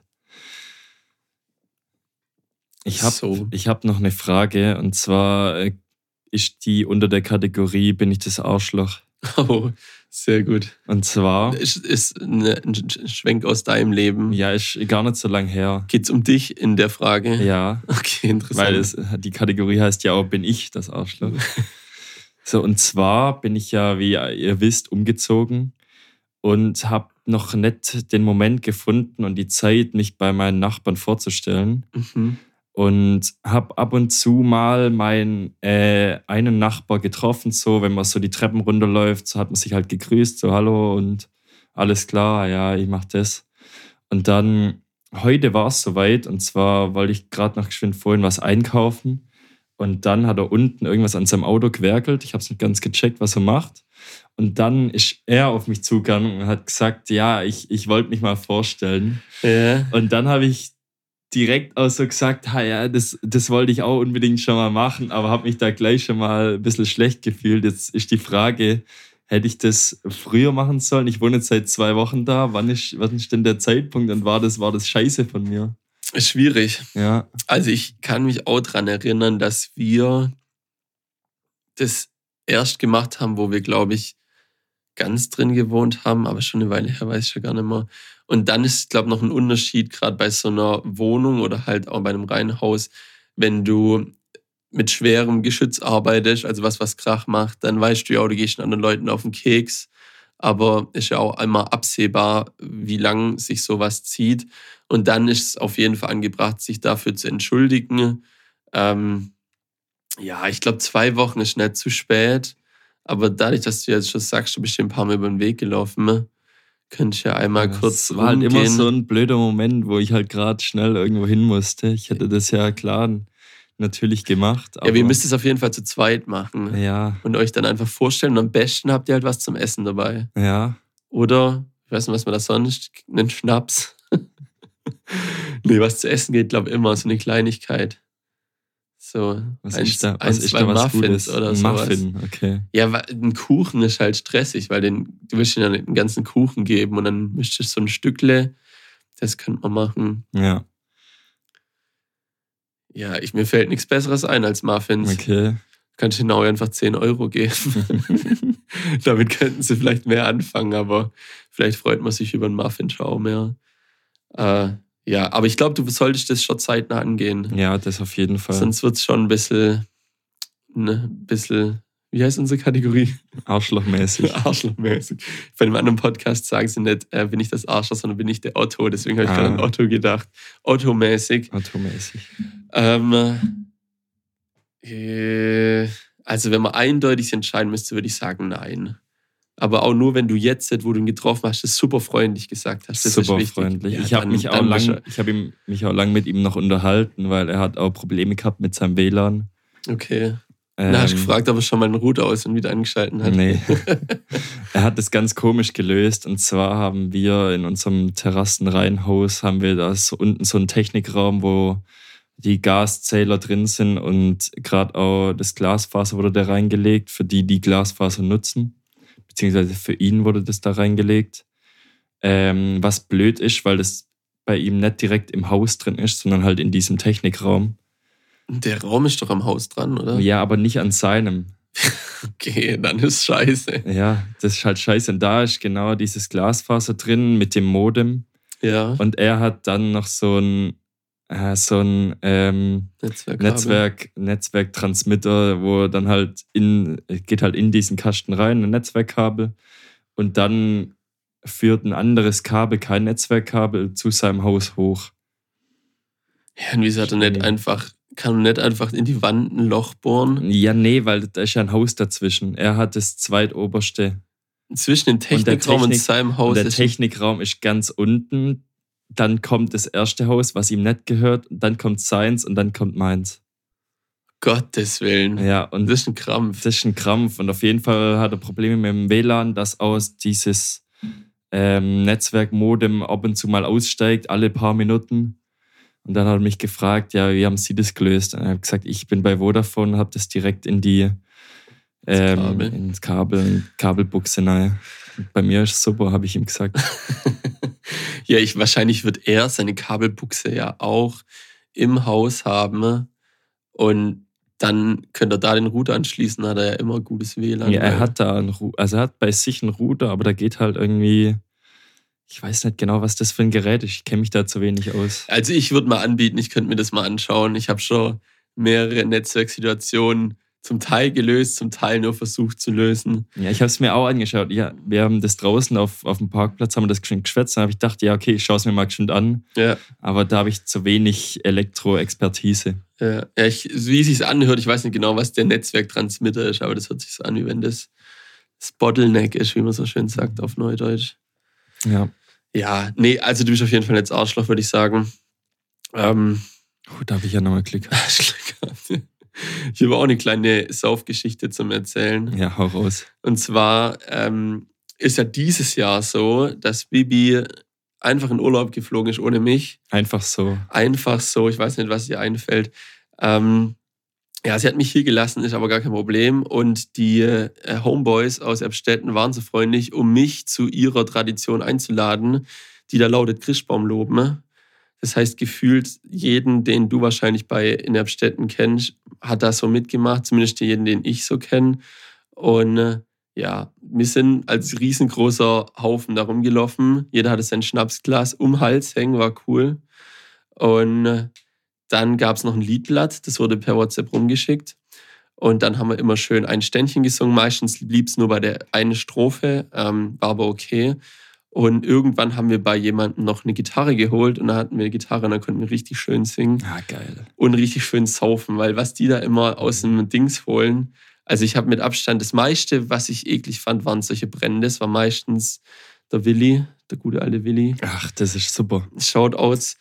Ich hab noch eine Frage, und zwar ist die unter der Kategorie Bin ich das Arschloch? Oh, sehr gut. Und zwar... Ist ein Schwenk aus deinem Leben. Ja, ist gar nicht so lang her. Geht's um dich in der Frage? Ja. Okay, interessant. Weil die Kategorie heißt ja auch Bin ich das Arschloch? So, und zwar bin ich ja, wie ihr wisst, umgezogen und habe noch nicht den Moment gefunden und die Zeit, mich bei meinen Nachbarn vorzustellen. Und habe ab und zu mal meinen einen Nachbar getroffen, so wenn man so die Treppen runterläuft, so hat man sich halt gegrüßt, so hallo und alles klar, ja, ich mach das. Und dann, heute war es soweit, und zwar wollte ich gerade noch geschwind vorhin was einkaufen und dann hat er unten irgendwas an seinem Auto gewerkelt, ich habe es nicht ganz gecheckt, was er macht. Und dann ist er auf mich zugegangen und hat gesagt, ja, ich wollte mich mal vorstellen. Ja. Und dann habe ich direkt auch so gesagt, ja, das wollte ich auch unbedingt schon mal machen, aber habe mich da gleich schon mal ein bisschen schlecht gefühlt. Jetzt ist die Frage, hätte ich das früher machen sollen? Ich wohne jetzt seit 2 Wochen da. Wann ist denn der Zeitpunkt und war das scheiße von mir? Ist schwierig. Ja. Also ich kann mich auch daran erinnern, dass wir das erst gemacht haben, wo wir, glaube ich, ganz drin gewohnt haben, aber schon eine Weile her, weiß ich schon gar nicht mehr. Und dann ist, glaube ich, noch ein Unterschied, gerade bei so einer Wohnung oder halt auch bei einem Reihenhaus, wenn du mit schwerem Geschütz arbeitest, also was Krach macht, dann weißt du ja, du gehst anderen Leuten auf den Keks, aber ist ja auch einmal absehbar, wie lang sich sowas zieht. Und dann ist es auf jeden Fall angebracht, sich dafür zu entschuldigen. Ja, ich glaube, 2 Wochen ist nicht zu spät. Aber dadurch, dass du jetzt schon sagst, du bist dir ein paar Mal über den Weg gelaufen, ne? Könnte ich ja einmal kurz rumgehen. War halt immer so ein blöder Moment, wo ich halt gerade schnell irgendwo hin musste. Ich hätte das ja klar natürlich gemacht. Aber ja, wir müsst es auf jeden Fall zu zweit machen. Ja. Und euch dann einfach vorstellen. Und am besten habt ihr halt was zum Essen dabei. Ja. Oder, ich weiß nicht, was man da sonst, einen Schnaps. Nee, was zu essen geht, glaube ich, immer so eine Kleinigkeit. So, was ist da was Gutes? Oder ein sowas. Muffin, okay. Ja, ein Kuchen ist halt stressig, weil du willst ja nicht einen ganzen Kuchen geben und dann mischst du so ein Stückle. Das könnte man machen. Ja. Ja, mir fällt nichts Besseres ein als Muffins. Okay. Kannst du genau einfach 10 Euro geben. Damit könnten sie vielleicht mehr anfangen, aber vielleicht freut man sich über einen Muffin-Schau mehr. Ja, aber ich glaube, du solltest das schon zeitnah angehen. Ja, das auf jeden Fall. Sonst wird es schon ein bisschen, wie heißt unsere Kategorie? Arschlochmäßig. Arschlochmäßig. Bei einem anderen Podcast sagen sie nicht, bin ich das Arschloch, sondern bin ich der Otto. Deswegen habe ich gerade an Otto gedacht. Otto-mäßig. Also wenn man eindeutig entscheiden müsste, würde ich sagen, nein. Aber auch nur, wenn du jetzt, wo du ihn getroffen hast, das super freundlich gesagt hast. Das super freundlich. Ja, ich habe mich auch lang mit ihm noch unterhalten, weil er hat auch Probleme gehabt mit seinem WLAN. Okay. Da hast du gefragt, ob er schon mal den Router aus und wieder angeschalten hat. Nee. Er hat das ganz komisch gelöst. Und zwar haben wir in unserem Terrassenreihenhaus, haben wir da so unten so einen Technikraum, wo die Gaszähler drin sind und gerade auch das Glasfaser wurde da reingelegt, für die Glasfaser nutzen. Beziehungsweise für ihn wurde das da reingelegt. Was blöd ist, weil das bei ihm nicht direkt im Haus drin ist, sondern halt in diesem Technikraum. Der Raum ist doch am Haus dran, oder? Ja, aber nicht an seinem. Okay, dann ist scheiße. Ja, das ist halt scheiße. Und da ist genau dieses Glasfaser drin mit dem Modem. Ja. Und er hat dann noch so ein Netzwerktransmitter, wo dann halt geht halt in diesen Kasten rein, ein Netzwerkkabel. Und dann führt ein anderes Kabel, kein Netzwerkkabel, zu seinem Haus hoch. Ja, und wieso hat er nicht einfach kann man nicht einfach in die Wand ein Loch bohren? Ja, nee, weil da ist ja ein Haus dazwischen. Er hat das zweitoberste. Zwischen dem Technikraum und seinem Haus. Und der Technikraum ist ganz unten. Dann kommt das erste Haus, was ihm nicht gehört. Und dann kommt seins und dann kommt meins. Gottes Willen. Ja, und das ist ein Krampf. Das ist ein Krampf. Und auf jeden Fall hat er Probleme mit dem WLAN, dass aus dieses Netzwerkmodem ab und zu mal aussteigt, alle paar Minuten. Und dann hat er mich gefragt, ja, wie haben Sie das gelöst? Und ich habe gesagt, ich bin bei Vodafone und habe das direkt in die ins Kabelbuchse rein. Bei mir ist es super, habe ich ihm gesagt. Ja, wahrscheinlich wird er seine Kabelbuchse ja auch im Haus haben und dann könnte er da den Router anschließen, hat er ja immer gutes WLAN. Ja, er hat da er hat bei sich einen Router, aber da geht halt irgendwie, ich weiß nicht genau, was das für ein Gerät ist. Ich kenne mich da zu wenig aus. Also ich würde mal anbieten, ich könnte mir das mal anschauen. Ich habe schon mehrere Netzwerksituationen zum Teil gelöst, zum Teil nur versucht zu lösen. Ja, ich habe es mir auch angeschaut. Ja, wir haben das draußen auf dem Parkplatz, haben wir das geschwätzt. Dann habe ich gedacht, ja, okay, ich schaue es mir mal geschwind an. Ja. Aber da habe ich zu wenig Elektroexpertise. Ja, wie es sich anhört, ich weiß nicht genau, was der Netzwerktransmitter ist, aber das hört sich so an, wie wenn das Bottleneck ist, wie man so schön sagt auf Neudeutsch. Ja. Ja, nee, also du bist auf jeden Fall jetzt Arschloch, würde ich sagen. Da habe ich ja nochmal Glück. Ich habe auch eine kleine Saufgeschichte zum Erzählen. Ja, hau raus. Und zwar ist ja dieses Jahr so, dass Bibi einfach in Urlaub geflogen ist ohne mich. Einfach so. Einfach so, ich weiß nicht, was ihr einfällt. Ja, sie hat mich hier gelassen, ist aber gar kein Problem. Und die Homeboys aus Erbstetten waren so freundlich, um mich zu ihrer Tradition einzuladen, die da lautet Christbaumloben. Das heißt, gefühlt jeden, den du wahrscheinlich in Erbstetten kennst, hat da so mitgemacht, zumindest jeden, den ich so kenne. Und ja, wir sind als riesengroßer Haufen da rumgelaufen. Jeder hatte sein Schnapsglas um den Hals hängen, war cool. Und dann gab es noch ein Liedblatt, das wurde per WhatsApp rumgeschickt. Und dann haben wir immer schön ein Ständchen gesungen. Meistens blieb es nur bei der einen Strophe, war aber okay. Und irgendwann haben wir bei jemandem noch eine Gitarre geholt und da hatten wir eine Gitarre und dann konnten wir richtig schön singen. Ah, geil. Und richtig schön saufen, weil was die da immer aus dem Dings holen, also ich habe mit Abstand das meiste, was ich eklig fand, waren solche Brände. Das war meistens der Willi, der gute alte Willi. Ach, das ist super. Shoutouts.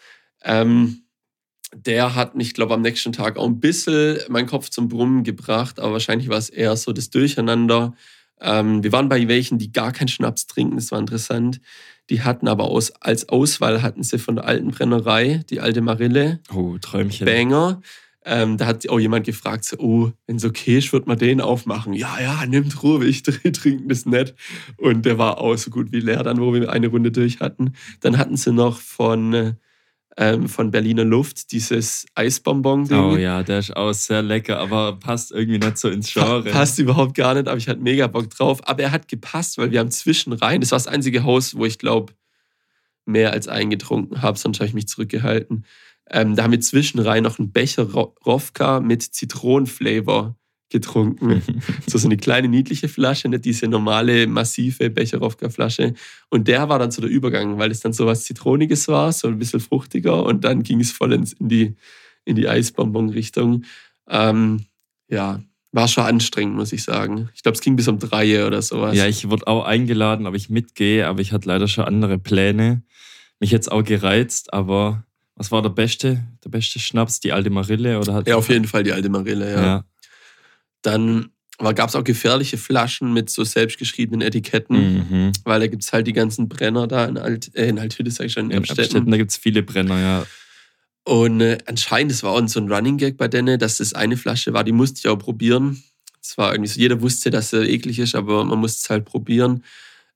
Der hat mich, glaube ich, am nächsten Tag auch ein bisschen meinen Kopf zum Brummen gebracht, aber wahrscheinlich war es eher so das Durcheinander. Wir waren bei welchen, die gar keinen Schnaps trinken, das war interessant. Die hatten aber als Auswahl hatten sie von der alten Brennerei, die alte Marille. Oh, Träumchen. Banger. Da hat auch jemand gefragt, so, wenn es okay ist, wird man den aufmachen. Ja, nimmt Ruhe, ich trinke das nicht. Und der war auch so gut wie leer dann, wo wir eine Runde durch hatten. Dann hatten sie noch von Berliner Luft dieses Eisbonbon-Ding. Oh ja, der ist auch sehr lecker, aber passt irgendwie nicht so ins Genre. Passt überhaupt gar nicht, aber ich hatte mega Bock drauf. Aber er hat gepasst, weil wir haben zwischenrein, das war das einzige Haus, wo ich glaube, mehr als einen getrunken habe, sonst habe ich mich zurückgehalten. Da haben wir zwischenrein noch einen Becher Rofka mit Zitronenflavor getrunken. So eine kleine niedliche Flasche, nicht diese normale, massive Becher-Rofka-Flasche. Und der war dann so der Übergang, weil es dann so was Zitroniges war, so ein bisschen fruchtiger und dann ging es voll in die Eisbonbon-Richtung. Ja, war schon anstrengend, muss ich sagen. Ich glaube, es ging bis um 3 oder sowas. Ja, ich wurde auch eingeladen, ob ich mitgehe, aber ich hatte leider schon andere Pläne. Mich jetzt auch gereizt, aber was war der beste Schnaps? Die alte Marille? Oder ja, auf jeden Fall die alte Marille, ja. Dann gab es auch gefährliche Flaschen mit so selbstgeschriebenen Etiketten, weil da gibt es halt die ganzen Brenner da in Althütte, sag ich schon, in Erbstetten. Da gibt es viele Brenner, ja. Und anscheinend, das war auch so ein Running Gag bei denen, dass das eine Flasche war, die musste ich auch probieren. Es war irgendwie so, jeder wusste, dass sie eklig ist, aber man musste es halt probieren.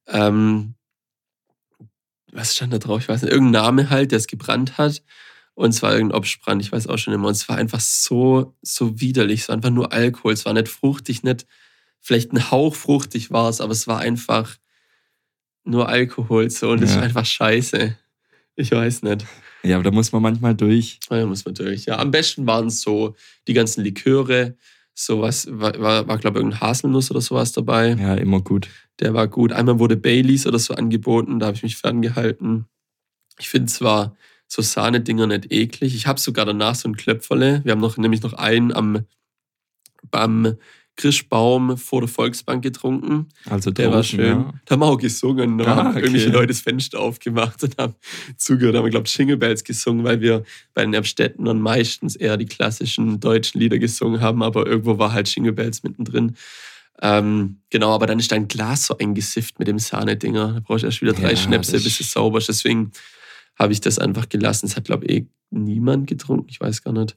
Was stand da drauf? Ich weiß nicht, irgendein Name halt, der es gebrannt hat. Und es war irgendein Obstbrand, ich weiß auch schon immer. Und es war einfach so widerlich. Es war einfach nur Alkohol. Es war nicht fruchtig, vielleicht ein Hauch fruchtig war es, aber es war einfach nur Alkohol. So. Und das ist einfach scheiße. Ich weiß nicht. Ja, aber da muss man manchmal durch. Ja, muss man durch. Ja, am besten waren es so die ganzen Liköre. Sowas war glaube ich, irgendein Haselnuss oder sowas dabei. Ja, immer gut. Der war gut. Einmal wurde Baileys oder so angeboten, da habe ich mich ferngehalten. Ich finde zwar so Sahnedinger nicht eklig. Ich habe sogar danach so ein Klöpferle. Wir haben nämlich noch einen beim Christbaum vor der Volksbank getrunken. Also der war schön. Ja. Da haben wir auch gesungen. Da haben irgendwelche Leute das Fenster aufgemacht und haben zugehört. Da haben wir, glaube ich, Jingle Bells gesungen, weil wir bei den Erbstädtnern meistens eher die klassischen deutschen Lieder gesungen haben, aber irgendwo war halt Jingle Bells mittendrin. Genau, aber dann ist dein Glas so eingesifft mit dem Sahnedinger. Da brauchst du erst wieder 3 Schnäpse, bis es sauber ist. Deswegen habe ich das einfach gelassen. Es hat, glaube ich, niemand getrunken. Ich weiß gar nicht.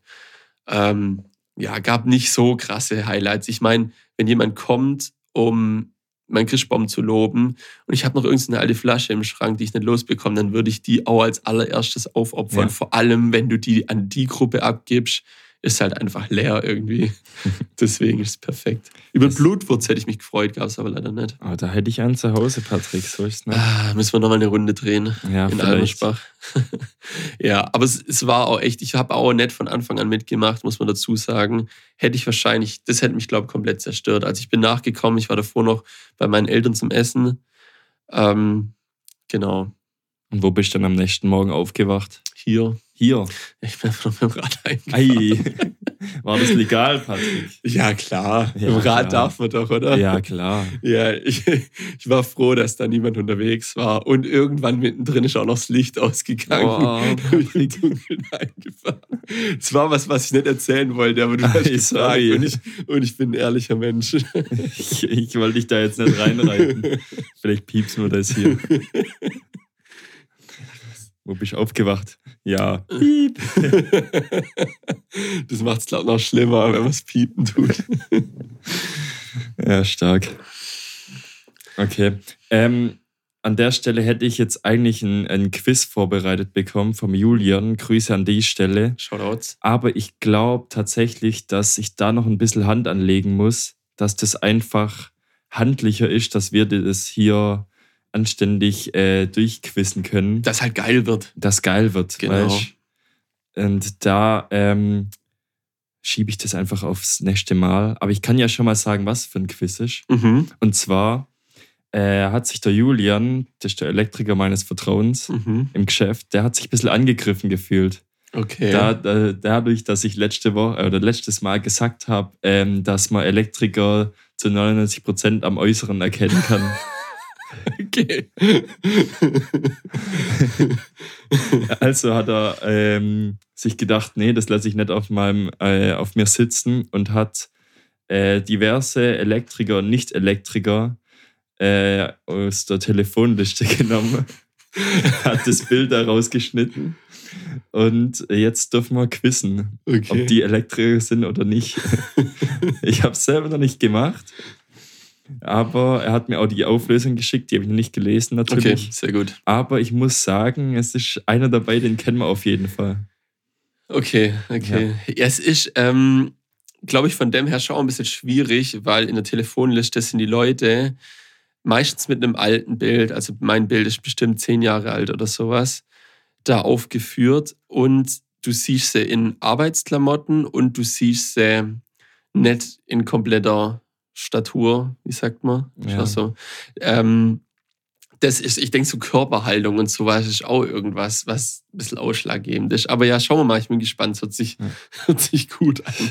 Gab nicht so krasse Highlights. Ich meine, wenn jemand kommt, um meinen Christbaum zu loben und ich habe noch irgendeine alte Flasche im Schrank, die ich nicht losbekomme, dann würde ich die auch als allererstes aufopfern. Ja. Vor allem, wenn du die an die Gruppe abgibst, ist halt einfach leer irgendwie. Deswegen ist es perfekt. Über Blutwurz hätte ich mich gefreut, gab es aber leider nicht. Oh, da hätte ich einen zu Hause, Patrick. So ist es nicht. Müssen wir nochmal eine Runde drehen in Almersbach. Ja, aber es war auch echt, ich habe auch nicht von Anfang an mitgemacht, muss man dazu sagen. Das hätte mich, glaube ich, komplett zerstört. Also ich bin nachgekommen, ich war davor noch bei meinen Eltern zum Essen. Genau. Und wo bist du dann am nächsten Morgen aufgewacht? Hier. Ich bin einfach noch mit dem Rad eingefahren. War das legal, Patrick? Ja, klar. Ja, Im Rad klar. Darf man doch, oder? Ja, klar. Ja, ich war froh, dass da niemand unterwegs war. Und irgendwann mittendrin ist auch noch das Licht ausgegangen. Ich bin dunkel eingefahren. Das war was ich nicht erzählen wollte, aber du hast gefragt. Und ich bin ein ehrlicher Mensch. Ich wollte dich da jetzt nicht reinreiten. Vielleicht piepsen wir das hier. Wo bist du aufgewacht? Ja. Piep. Das macht es, glaube ich, noch schlimmer, wenn man es piepen tut. Ja, stark. Okay. An der Stelle hätte ich jetzt eigentlich ein Quiz vorbereitet bekommen vom Julian. Grüße an die Stelle. Shoutouts. Aber ich glaube tatsächlich, dass ich da noch ein bisschen Hand anlegen muss, dass das einfach handlicher ist, dass wir das hier anständig durchquissen können. Das halt geil wird. Genau. Weißt? Und da schiebe ich das einfach aufs nächste Mal. Aber ich kann ja schon mal sagen, was für ein Quiz ist. Mhm. Und zwar hat sich der Julian, das ist der Elektriker meines Vertrauens im Geschäft, der hat sich ein bisschen angegriffen gefühlt. Okay. Dadurch, dass ich letztes Mal gesagt habe, dass man Elektriker zu 99% am Äußeren erkennen kann. Okay. Also hat er sich gedacht, nee, das lasse ich nicht auf mir sitzen und hat diverse Elektriker und Nicht-Elektriker aus der Telefonliste genommen, hat das Bild da rausgeschnitten und jetzt dürfen wir quizzen, ob die Elektriker sind oder nicht. Ich habe es selber noch nicht gemacht. Aber er hat mir auch die Auflösung geschickt, die habe ich noch nicht gelesen natürlich. Okay, sehr gut. Aber ich muss sagen, es ist einer dabei, den kennen wir auf jeden Fall. Okay. Ja, es ist, glaube ich, von dem her schon ein bisschen schwierig, weil in der Telefonliste sind die Leute meistens mit einem alten Bild, also mein Bild ist bestimmt 10 Jahre alt oder sowas, da aufgeführt und du siehst sie in Arbeitsklamotten und du siehst sie nicht in kompletter Statur, wie sagt man? Ja. So. Das ist, ich denke, so Körperhaltung und sowas ist auch irgendwas, was ein bisschen ausschlaggebend ist. Aber ja, schauen wir mal, ich bin gespannt, es hört sich gut an.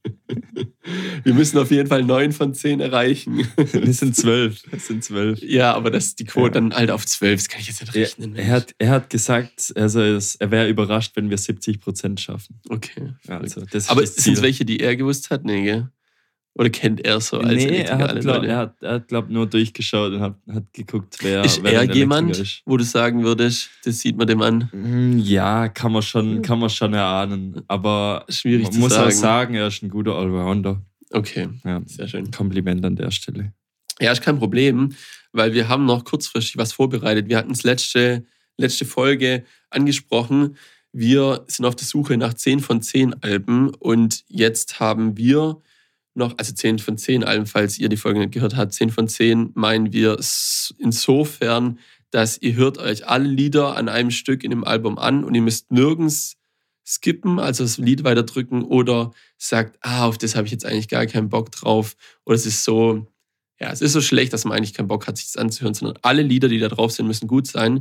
Wir müssen auf jeden Fall 9 von 10 erreichen. Es sind 12. Ja, aber das die Quote dann halt auf 12, das kann ich jetzt nicht rechnen. Er hat gesagt, also er wäre überrascht, wenn wir 70% schaffen. Okay. Also, aber sind es welche, die er gewusst hat? Nee, gell? Oder kennt er so als Elektriker alle Leute? Er hat, glaube nur durchgeschaut und hat geguckt, wer ist wer er jemand, ist. Wo du sagen würdest, das sieht man dem an? Ja, kann man schon erahnen. Aber schwierig man muss auch sagen, er ist ein guter Allrounder. Okay, ja, sehr schön. Kompliment an der Stelle. Ja, ist kein Problem, weil wir haben noch kurzfristig was vorbereitet. Wir hatten es letzte Folge angesprochen. Wir sind auf der Suche nach 10 von 10 Alben und jetzt haben wir noch, also 10 von 10 Alben, falls ihr die Folge nicht gehört habt, 10 von 10 meinen wir insofern, dass ihr hört euch alle Lieder an einem Stück in dem Album an und ihr müsst nirgends skippen, also das Lied weiterdrücken oder sagt, auf das habe ich jetzt eigentlich gar keinen Bock drauf oder es ist so, ja, es ist so schlecht, dass man eigentlich keinen Bock hat, sich das anzuhören, sondern alle Lieder, die da drauf sind, müssen gut sein.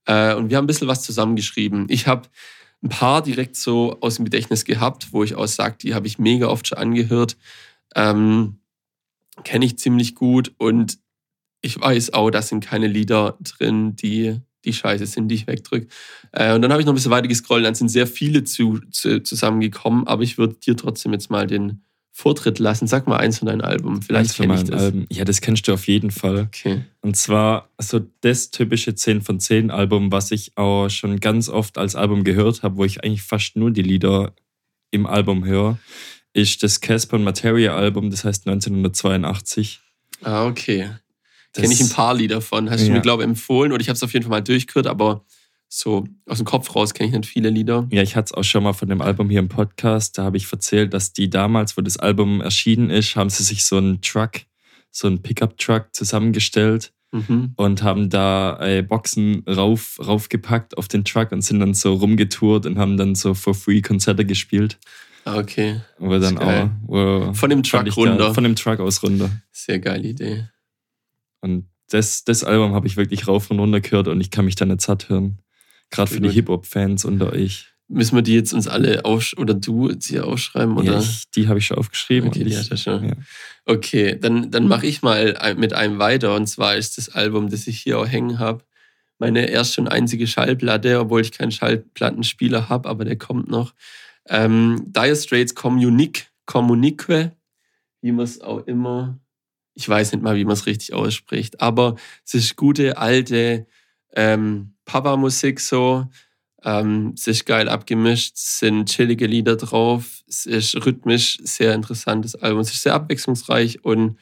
Und wir haben ein bisschen was zusammengeschrieben. Ich habe ein paar direkt so aus dem Gedächtnis gehabt, wo ich auch sage, die habe ich mega oft schon angehört. Kenne ich ziemlich gut und ich weiß auch, da sind keine Lieder drin, die scheiße sind, die ich wegdrücke. Und dann habe ich noch ein bisschen weiter gescrollt, dann sind sehr viele zusammengekommen, aber ich würde dir trotzdem jetzt mal den Vortritt lassen. Sag mal eins von deinen Alben. Vielleicht kenne ich das. Alben. Ja, das kennst du auf jeden Fall. Okay. Und zwar so das typische 10 von 10 Album, was ich auch schon ganz oft als Album gehört habe, wo ich eigentlich fast nur die Lieder im Album höre, ist das Casper und Materia Album, das heißt 1982. Ah, okay. Kenne ich ein paar Lieder von. Hast du mir, glaube ich, empfohlen oder ich habe es auf jeden Fall mal durchgehört, aber so aus dem Kopf raus kenne ich nicht viele Lieder. Ja, ich hatte es auch schon mal von dem Album hier im Podcast. Da habe ich erzählt, dass die damals, wo das Album erschienen ist, haben sie sich so einen Pickup-Truck zusammengestellt und haben da Boxen raufgepackt auf den Truck und sind dann so rumgetourt und haben dann so for free Konzerte gespielt. Okay. Wo dann auch, von dem Truck runter. Von dem Truck aus runter. Sehr geile Idee. Und das Album habe ich wirklich rauf und runter gehört und ich kann mich da nicht satt hören. Gerade für die Hip-Hop-Fans unter euch. Müssen wir die jetzt uns alle oder du jetzt hier aufschreiben? Oder? Ja, die habe ich schon aufgeschrieben. Okay, die hat er schon. Ja. Okay, dann mache ich mal mit einem weiter. Und zwar ist das Album, das ich hier auch hängen habe, meine erste und einzige Schallplatte, obwohl ich keinen Schallplattenspieler habe, aber der kommt noch. Dire Straits Communique, wie man es auch immer, ich weiß nicht mal, wie man es richtig ausspricht, aber es ist gute, alte Papa-Musik so. Es ist geil abgemischt, es sind chillige Lieder drauf, es ist rhythmisch sehr interessantes Album, es ist sehr abwechslungsreich und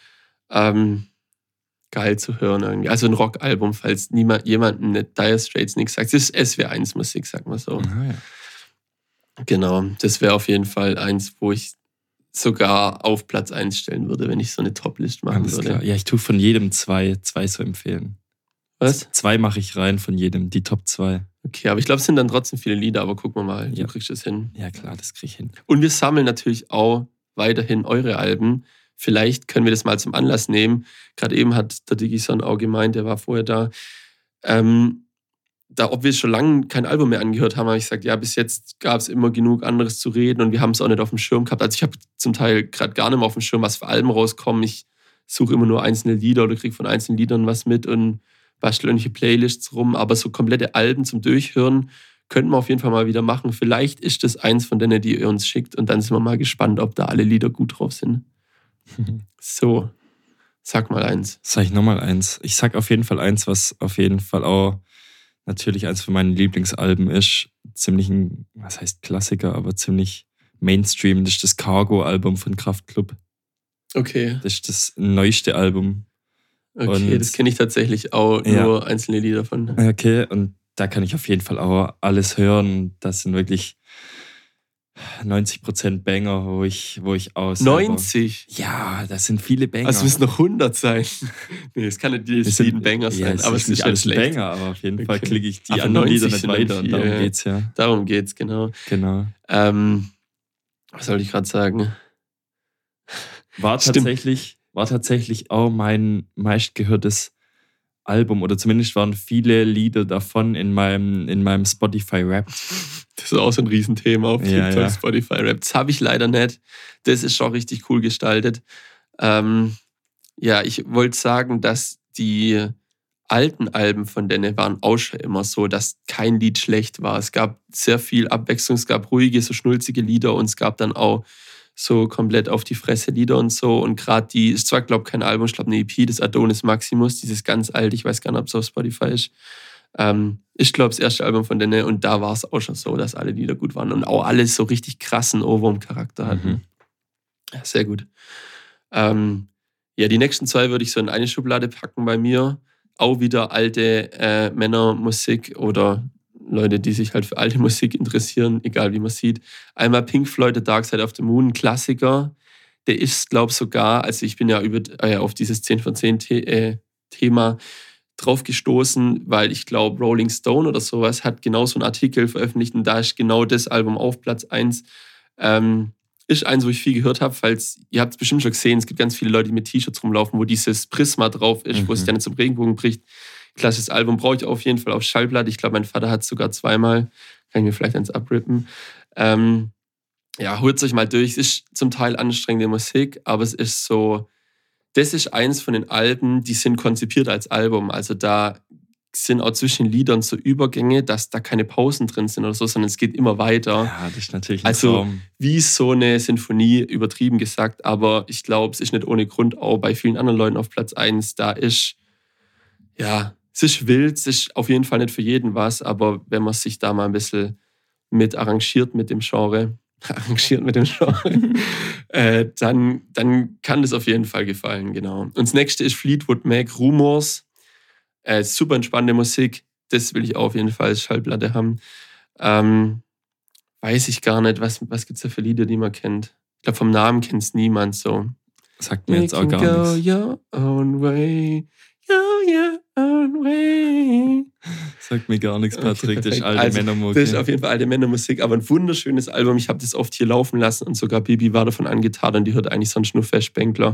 geil zu hören irgendwie. Also ein Rockalbum, falls jemandem nicht Dire Straits nichts sagt. Es ist SW1-Musik, sag mal so. Ah, ja. Genau, das wäre auf jeden Fall eins, wo ich sogar auf Platz 1 stellen würde, wenn ich so eine Top-List machen Alles würde. Klar. Ja, ich tue von jedem zwei so empfehlen. Was? 2 mache ich rein von jedem, die Top 2. Okay, aber ich glaube, es sind dann trotzdem viele Lieder, aber gucken wir mal, du kriegst das hin. Ja klar, das kriege ich hin. Und wir sammeln natürlich auch weiterhin eure Alben. Vielleicht können wir das mal zum Anlass nehmen. Gerade eben hat der Digison auch gemeint, der war vorher da. Ob wir schon lange kein Album mehr angehört haben, habe ich gesagt, ja, bis jetzt gab es immer genug anderes zu reden und wir haben es auch nicht auf dem Schirm gehabt. Also ich habe zum Teil gerade gar nicht mehr auf dem Schirm, was für Alben rauskommen. Ich suche immer nur einzelne Lieder oder kriege von einzelnen Liedern was mit und bastel irgendwelche Playlists rum. Aber so komplette Alben zum Durchhören könnten wir auf jeden Fall mal wieder machen. Vielleicht ist das eins von denen, die ihr uns schickt und dann sind wir mal gespannt, ob da alle Lieder gut drauf sind. So, sag mal eins. Sag ich nochmal eins. Ich sag auf jeden Fall eins, was auf jeden Fall auch natürlich eins von meinen Lieblingsalben ist. Ziemlich ein, was heißt Klassiker, aber ziemlich Mainstream. Das ist das Cargo-Album von Kraftklub. Okay. Das ist das neueste Album. Okay, das kenne ich tatsächlich auch, nur einzelne Lieder von. Okay, und da kann ich auf jeden Fall auch alles hören. Das sind wirklich 90% Banger, wo ich aus. 90? Ja, das sind viele Banger. Also es müssen noch 100 sein. Nee, es kann nicht jeden Banger sein, ja, aber es ist nicht alles schlecht. Banger, aber auf jeden Fall klicke ich die anderen Lieder nicht weiter und darum geht's ja. Darum geht's, genau. Was soll ich gerade sagen? War tatsächlich auch mein meistgehörtes Album oder zumindest waren viele Lieder davon in meinem Spotify-Rap. Das ist auch so ein Riesenthema auf TikTok, ja. Spotify-Rap. Das habe ich leider nicht. Das ist schon richtig cool gestaltet. Ich wollte sagen, dass die alten Alben von denen waren auch schon immer so, dass kein Lied schlecht war. Es gab sehr viel Abwechslung, es gab ruhige, so schnulzige Lieder und es gab dann auch so komplett auf die Fresse Lieder und so. Und gerade die, ist zwar, glaube ich, kein Album, ich glaube eine EP, das Adonis Maximus, dieses ganz alte, ich weiß gar nicht, ob es auf Spotify ist. Ich glaube, das erste Album von denen und da war es auch schon so, dass alle Lieder gut waren und auch alles so richtig krassen Ohrwurm-Charakter hatten. Ja, sehr gut. Die nächsten 2 würde ich so in eine Schublade packen bei mir. Auch wieder alte Männermusik oder Leute, die sich halt für alte Musik interessieren, egal wie man sieht. Einmal Pink Floyd, The Dark Side of the Moon, ein Klassiker. Der ist, glaube ich, sogar, also ich bin ja auf dieses 10 von 10 Thema drauf gestoßen, weil ich glaube, Rolling Stone oder sowas hat genau so einen Artikel veröffentlicht und da ist genau das Album auf Platz 1. Ist eins, wo ich viel gehört habe, falls, ihr habt es bestimmt schon gesehen, es gibt ganz viele Leute, die mit T-Shirts rumlaufen, wo dieses Prisma drauf ist, wo es dann zum Regenbogen bricht. klassisches Album. Brauche ich auf jeden Fall auf Schallplatte. Ich glaube, mein Vater hat es sogar zweimal. Kann ich mir vielleicht eins abrippen. Holt es euch mal durch. Es ist zum Teil anstrengende Musik, aber es ist so, das ist eins von den Alben, die sind konzipiert als Album. Also da sind auch zwischen den Liedern so Übergänge, dass da keine Pausen drin sind oder so, sondern es geht immer weiter. Ja, das ist natürlich ein Traum. Wie so eine Sinfonie, übertrieben gesagt, aber ich glaube, es ist nicht ohne Grund auch bei vielen anderen Leuten auf Platz 1. Da ist, es ist wild, es ist auf jeden Fall nicht für jeden was, aber wenn man sich da mal ein bisschen mit arrangiert mit dem Genre, dann kann das auf jeden Fall gefallen, genau. Und das nächste ist Fleetwood Mac, Rumors. Super entspannende Musik, das will ich auf jeden Fall als Schallplatte haben. Weiß ich gar nicht, was gibt es da für Lieder, die man kennt? Ich glaube, vom Namen kennt es niemand so. Sagt mir jetzt auch gar nichts. Go your own way, go your own way. Sagt mir gar nichts, Patrick, okay, das ist alte Männermusik. Das ist auf jeden Fall alte Männermusik, aber ein wunderschönes Album. Ich habe das oft hier laufen lassen und sogar Bibi war davon angetan und die hört eigentlich sonst nur Festbänkler.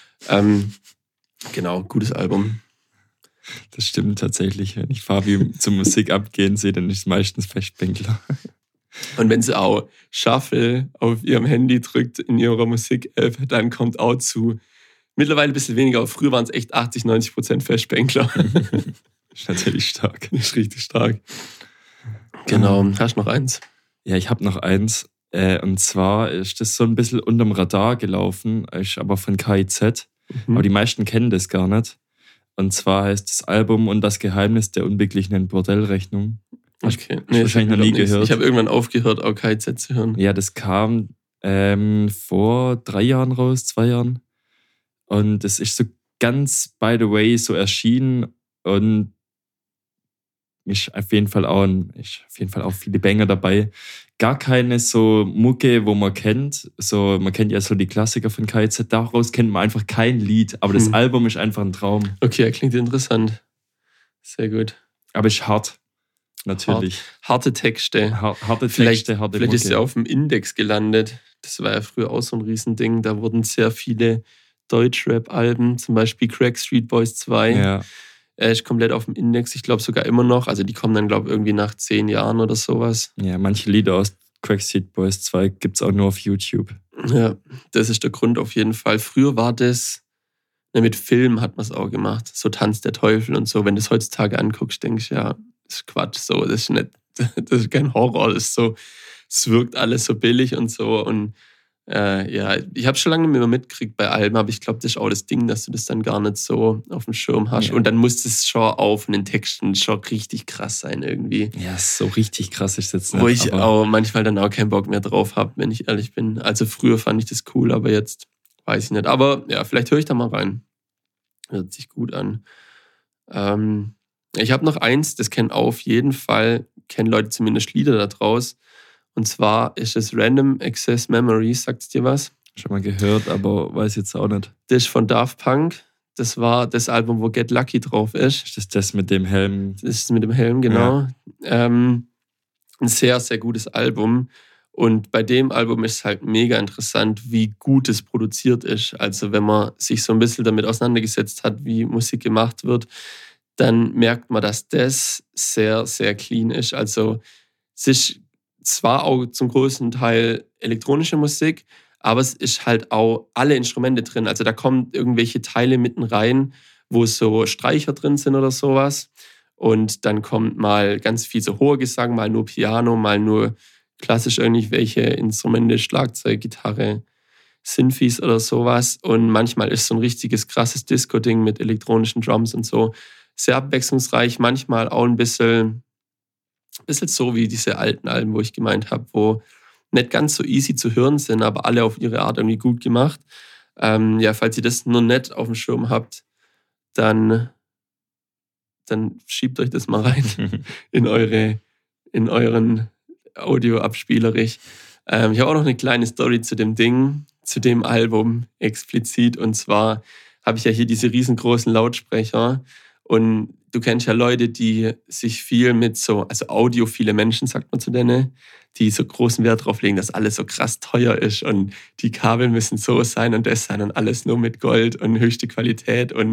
Genau, gutes Album. Das stimmt tatsächlich. Wenn ich Fabi zur Musik abgehen sehe, dann ist es meistens Festbänkler. Und wenn sie auch Shuffle auf ihrem Handy drückt in ihrer Musik-App, dann kommt auch zu mittlerweile ein bisschen weniger, aber früher waren es echt 80-90% Festbänkler. Das ist natürlich stark. Das ist richtig stark. Genau. Hast du noch eins? Ja, ich habe noch eins. Und zwar ist das so ein bisschen unterm Radar gelaufen, ist aber von KIZ. Aber die meisten kennen das gar nicht. Und zwar heißt das Album Und das Geheimnis der unbeglichenen Bordellrechnung. Okay. Nee, wahrscheinlich noch nie gehört. Ich habe irgendwann aufgehört, auch KIZ zu hören. Ja, das kam vor 3 Jahren raus, 2 Jahren. Und es ist so ganz by the way so erschienen und ist auf jeden Fall auch viele Banger dabei. Gar keine so Mucke, wo man kennt. So, man kennt ja so die Klassiker von KIZ. Daraus kennt man einfach kein Lied. Aber das Album ist einfach ein Traum. Okay, klingt interessant. Sehr gut. Aber ist hart. Natürlich. Harte Texte. Harte vielleicht Texte, harte Mucke. Vielleicht ist Mucke. er auf dem Index gelandet. Das war ja früher auch so ein Riesending. Da wurden sehr viele Deutschrap-Alben, zum Beispiel Crack Street Boys 2. Ja. Er ist komplett auf dem Index, ich glaube sogar immer noch. Also die kommen dann, glaube ich, irgendwie nach 10 Jahren oder sowas. Ja, manche Lieder aus Crack Street Boys 2 gibt es auch nur auf YouTube. Ja, das ist der Grund auf jeden Fall. Früher war das, mit Film hat man es auch gemacht. So Tanz der Teufel und so. Wenn du es heutzutage anguckst, denkst du, ja, das ist Quatsch. So, das ist kein Horror. Das ist so, es wirkt alles so billig und so. Und ich habe schon lange nicht mehr mitgekriegt bei Alben, aber ich glaube, das ist auch das Ding, dass du das dann gar nicht so auf dem Schirm hast. Ja. Und dann muss es schon auch von den Texten schon richtig krass sein irgendwie. Ja, so richtig krass ist jetzt nicht. Wo ich auch manchmal dann auch keinen Bock mehr drauf habe, wenn ich ehrlich bin. Also früher fand ich das cool, aber jetzt weiß ich nicht. Aber ja, vielleicht höre ich da mal rein. Hört sich gut an. Ich habe noch eins, das kennen auf jeden Fall, kennen Leute zumindest Lieder da draus. Und zwar ist es Random Access Memories. Sagt es dir was? Schon mal gehört, aber weiß jetzt auch nicht. Das ist von Daft Punk. Das war das Album, wo Get Lucky drauf ist. Ist das das mit dem Helm? Das ist mit dem Helm, genau. Ja. Ein sehr, sehr gutes Album. Und bei dem Album ist es halt mega interessant, wie gut es produziert ist. Also wenn man sich so ein bisschen damit auseinandergesetzt hat, wie Musik gemacht wird, dann merkt man, dass das sehr, sehr clean ist. Also es ist zwar auch zum größten Teil elektronische Musik, aber es ist halt auch alle Instrumente drin. Also da kommen irgendwelche Teile mitten rein, wo so Streicher drin sind oder sowas. Und dann kommt mal ganz viel so hoher Gesang, mal nur Piano, mal nur klassisch irgendwelche Instrumente, Schlagzeug, Gitarre, Synthes oder sowas. Und manchmal ist so ein richtiges krasses Disco-Ding mit elektronischen Drums und so. Sehr abwechslungsreich, manchmal auch ein bisschen so wie diese alten Alben, wo ich gemeint habe, wo nicht ganz so easy zu hören sind, aber alle auf ihre Art irgendwie gut gemacht. Falls ihr das nur nicht auf dem Schirm habt, dann schiebt euch das mal rein in euren Audioabspielerich. Ich habe auch noch eine kleine Story zu dem Album explizit. Und zwar habe ich ja hier diese riesengroßen Lautsprecher. Und du kennst ja Leute, die sich viel mit also audiophile Menschen, sagt man zu denen, die so großen Wert drauf legen, dass alles so krass teuer ist und die Kabel müssen so sein und das sein und alles nur mit Gold und höchste Qualität und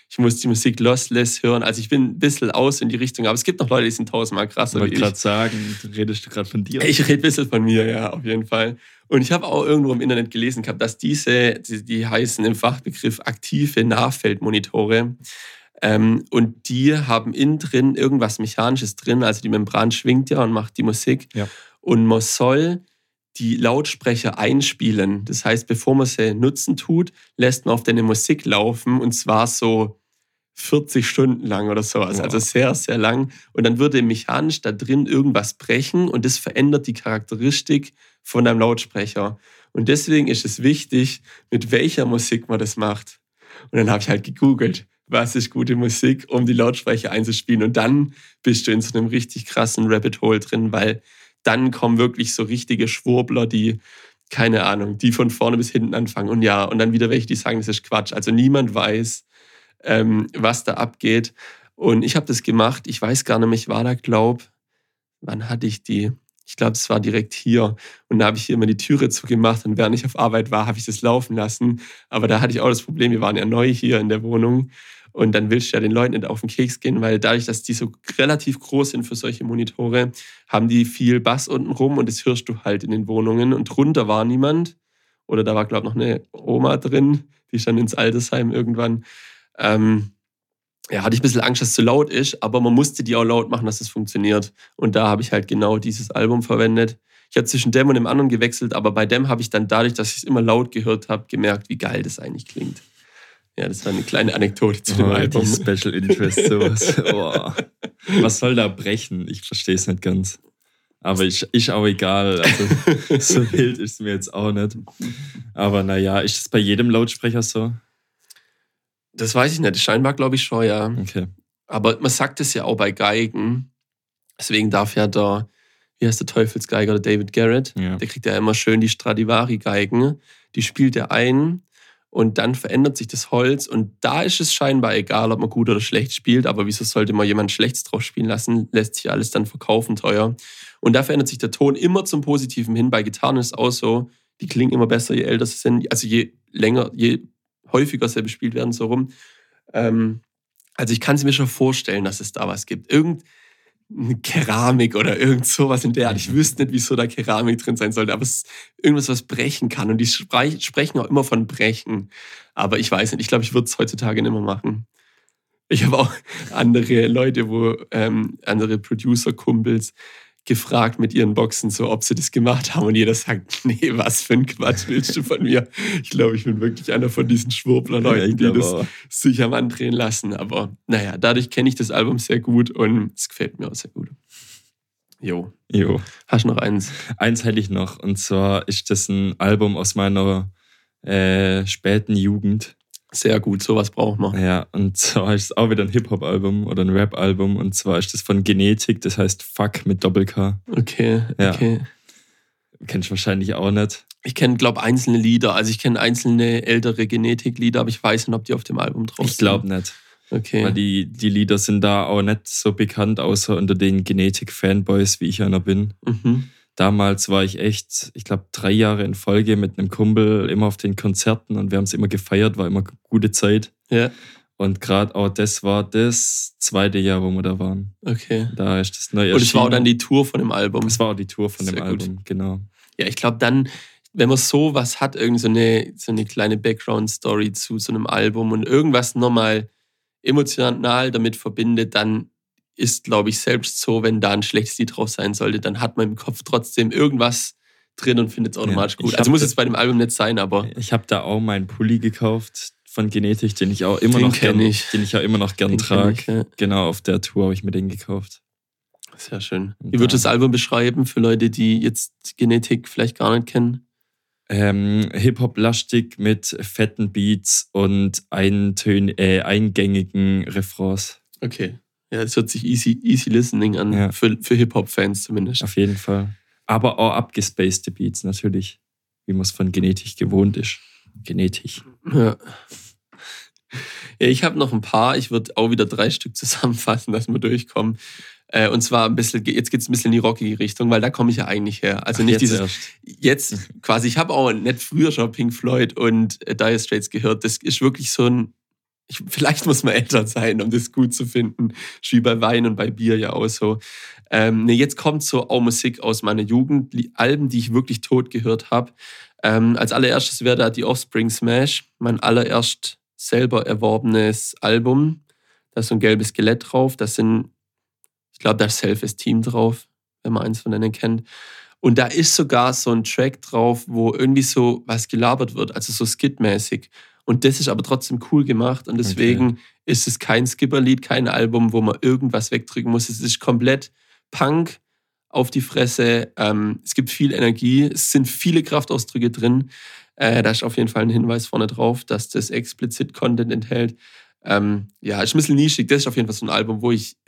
Ich muss die Musik lossless hören. Also ich bin ein bisschen aus in die Richtung, aber es gibt noch Leute, die sind tausendmal krasser. Ich wollte gerade sagen, redest du gerade von dir? Ich rede ein bisschen von mir, ja, auf jeden Fall. Und ich habe auch irgendwo im Internet gelesen gehabt, dass die heißen im Fachbegriff aktive Nahfeldmonitore. Und die haben innen drin irgendwas Mechanisches drin, also die Membran schwingt ja und macht die Musik. Ja. Und man soll die Lautsprecher einspielen. Das heißt, bevor man sie nutzen tut, lässt man auf deine Musik laufen und zwar so 40 Stunden lang oder sowas. Wow. Also sehr, sehr lang. Und dann würde mechanisch da drin irgendwas brechen und das verändert die Charakteristik von deinem Lautsprecher. Und deswegen ist es wichtig, mit welcher Musik man das macht. Und dann habe ich halt gegoogelt, was ist gute Musik, um die Lautsprecher einzuspielen. Und dann bist du in so einem richtig krassen Rabbit Hole drin, weil dann kommen wirklich so richtige Schwurbler, die, keine Ahnung, die von vorne bis hinten anfangen. Und ja, und dann wieder welche, die sagen, das ist Quatsch. Also niemand weiß, was da abgeht. Und ich habe das gemacht. Ich weiß gar nicht mehr, ich war da, wann hatte ich die? Ich glaube, es war direkt hier. Und da habe ich hier immer die Türe zugemacht. Und während ich auf Arbeit war, habe ich das laufen lassen. Aber da hatte ich auch das Problem, wir waren ja neu hier in der Wohnung. Und dann willst du ja den Leuten nicht auf den Keks gehen, weil dadurch, dass die so relativ groß sind für solche Monitore, haben die viel Bass unten rum und das hörst du halt in den Wohnungen. Und drunter war niemand. Oder da war, glaube ich, noch eine Oma drin, die ist dann ins Altersheim irgendwann. Hatte ich ein bisschen Angst, dass es zu laut ist, aber man musste die auch laut machen, dass es funktioniert. Und da habe ich halt genau dieses Album verwendet. Ich habe zwischen dem und dem anderen gewechselt, aber bei dem habe ich dann dadurch, dass ich es immer laut gehört habe, gemerkt, wie geil das eigentlich klingt. Ja, das war eine kleine Anekdote zu dem Album. Special Interest, sowas. Oh. Was soll da brechen? Ich verstehe es nicht ganz. Aber ist auch egal. Also, so wild ist es mir jetzt auch nicht. Aber naja, ist das bei jedem Lautsprecher so? Das weiß ich nicht. Scheinbar glaube ich schon, ja. Okay. Aber man sagt es ja auch bei Geigen. Deswegen darf ja wie heißt der Teufelsgeiger, der David Garrett, der kriegt ja immer schön die Stradivari-Geigen. Die spielt er ein. Und dann verändert sich das Holz und da ist es scheinbar egal, ob man gut oder schlecht spielt, aber wieso sollte man jemand Schlechtes drauf spielen lassen, lässt sich alles dann verkaufen teuer. Und da verändert sich der Ton immer zum Positiven hin. Bei Gitarren ist es auch so, die klingen immer besser, je älter sie sind, also je länger, je häufiger sie bespielt werden, so rum. Also ich kann es mir schon vorstellen, dass es da was gibt. Irgendeine Keramik oder irgend sowas in der Art. Ich wüsste nicht, wieso da Keramik drin sein sollte, aber es ist irgendwas, was brechen kann. Und die sprechen auch immer von Brechen. Aber ich weiß nicht, ich glaube, ich würde es heutzutage nicht mehr machen. Ich habe auch andere Leute, andere Producer-Kumpels gefragt mit ihren Boxen, so ob sie das gemacht haben. Und jeder sagt, nee, was für ein Quatsch willst du von mir? Ich glaube, ich bin wirklich einer von diesen Schwurbler-Leuten, die das sich am andrehen lassen. Aber naja, dadurch kenne ich das Album sehr gut und es gefällt mir auch sehr gut. Jo. Hast du noch eins? Eins hätte ich noch. Und zwar ist das ein Album aus meiner späten Jugend. Sehr gut, sowas braucht man. Ja, und zwar ist es auch wieder ein Hip-Hop-Album oder ein Rap-Album. Und zwar ist das von Genetik, das heißt Fuck mit Doppel-K. Okay. Kennst du wahrscheinlich auch nicht. Ich kenne, glaube einzelne Lieder. Also ich kenne einzelne ältere Genetik-Lieder, aber ich weiß nicht, ob die auf dem Album drauf sind. Ich glaube nicht. Okay. Weil die Lieder sind da auch nicht so bekannt, außer unter den Genetik-Fanboys, wie ich einer bin. Mhm. Damals war ich echt, ich glaube, 3 Jahre in Folge mit einem Kumpel immer auf den Konzerten und wir haben es immer gefeiert, war immer gute Zeit. Ja. Und gerade auch das war das 2. Jahr, wo wir da waren. Okay. Da ist das neu erschienen. Und es war auch dann die Tour von dem Album. Das war auch die Tour von dem Sehr Album, gut. Genau. Ja, ich glaube dann, wenn man sowas hat, irgend so eine kleine Background-Story zu so einem Album und irgendwas nochmal emotional damit verbindet, dann ist, glaube ich, selbst so, wenn da ein schlechtes Lied drauf sein sollte, dann hat man im Kopf trotzdem irgendwas drin und findet es automatisch gut. Also muss es bei dem Album nicht sein, aber... Ich habe da auch meinen Pulli gekauft von Genetik, den ich auch immer noch gern trage. Ja. Genau, auf der Tour habe ich mir den gekauft. Sehr schön. Wie würdest du das Album beschreiben für Leute, die jetzt Genetik vielleicht gar nicht kennen? Hip-Hop-lastig mit fetten Beats und eingängigen Refrains. Okay. Ja, das hört sich easy listening an, ja. für Hip-Hop-Fans zumindest. Auf jeden Fall. Aber auch abgespacede Beats natürlich, wie man es von Genetik gewohnt ist. Genetik. Ja. Ja, ich habe noch ein paar. Ich würde auch wieder 3 Stück zusammenfassen, dass wir durchkommen. Und zwar ein bisschen, jetzt geht es ein bisschen in die rockige Richtung, weil da komme ich ja eigentlich her. Also nicht jetzt quasi, ich habe auch nicht früher schon Pink Floyd und Dire Straits gehört. Das ist wirklich so ein Vielleicht muss man älter sein, um das gut zu finden. Ist wie bei Wein und bei Bier ja auch so. Jetzt kommt so auch Musik aus meiner Jugend, Alben, die ich wirklich tot gehört habe. Als allererstes wäre da die Offspring Smash, mein allererst selber erworbenes Album. Da ist so ein gelbes Skelett drauf. Ich glaube, da ist Self-Esteem drauf, wenn man eins von denen kennt. Und da ist sogar so ein Track drauf, wo irgendwie so was gelabert wird, also so skitmäßig. Und das ist aber trotzdem cool gemacht und deswegen ist es kein Skipperlied, kein Album, wo man irgendwas wegdrücken muss. Es ist komplett Punk auf die Fresse. Es gibt viel Energie, es sind viele Kraftausdrücke drin. Da ist auf jeden Fall ein Hinweis vorne drauf, dass das explizit Content enthält. Ist ein bisschen nischig. Das ist auf jeden Fall so ein Album, wo ich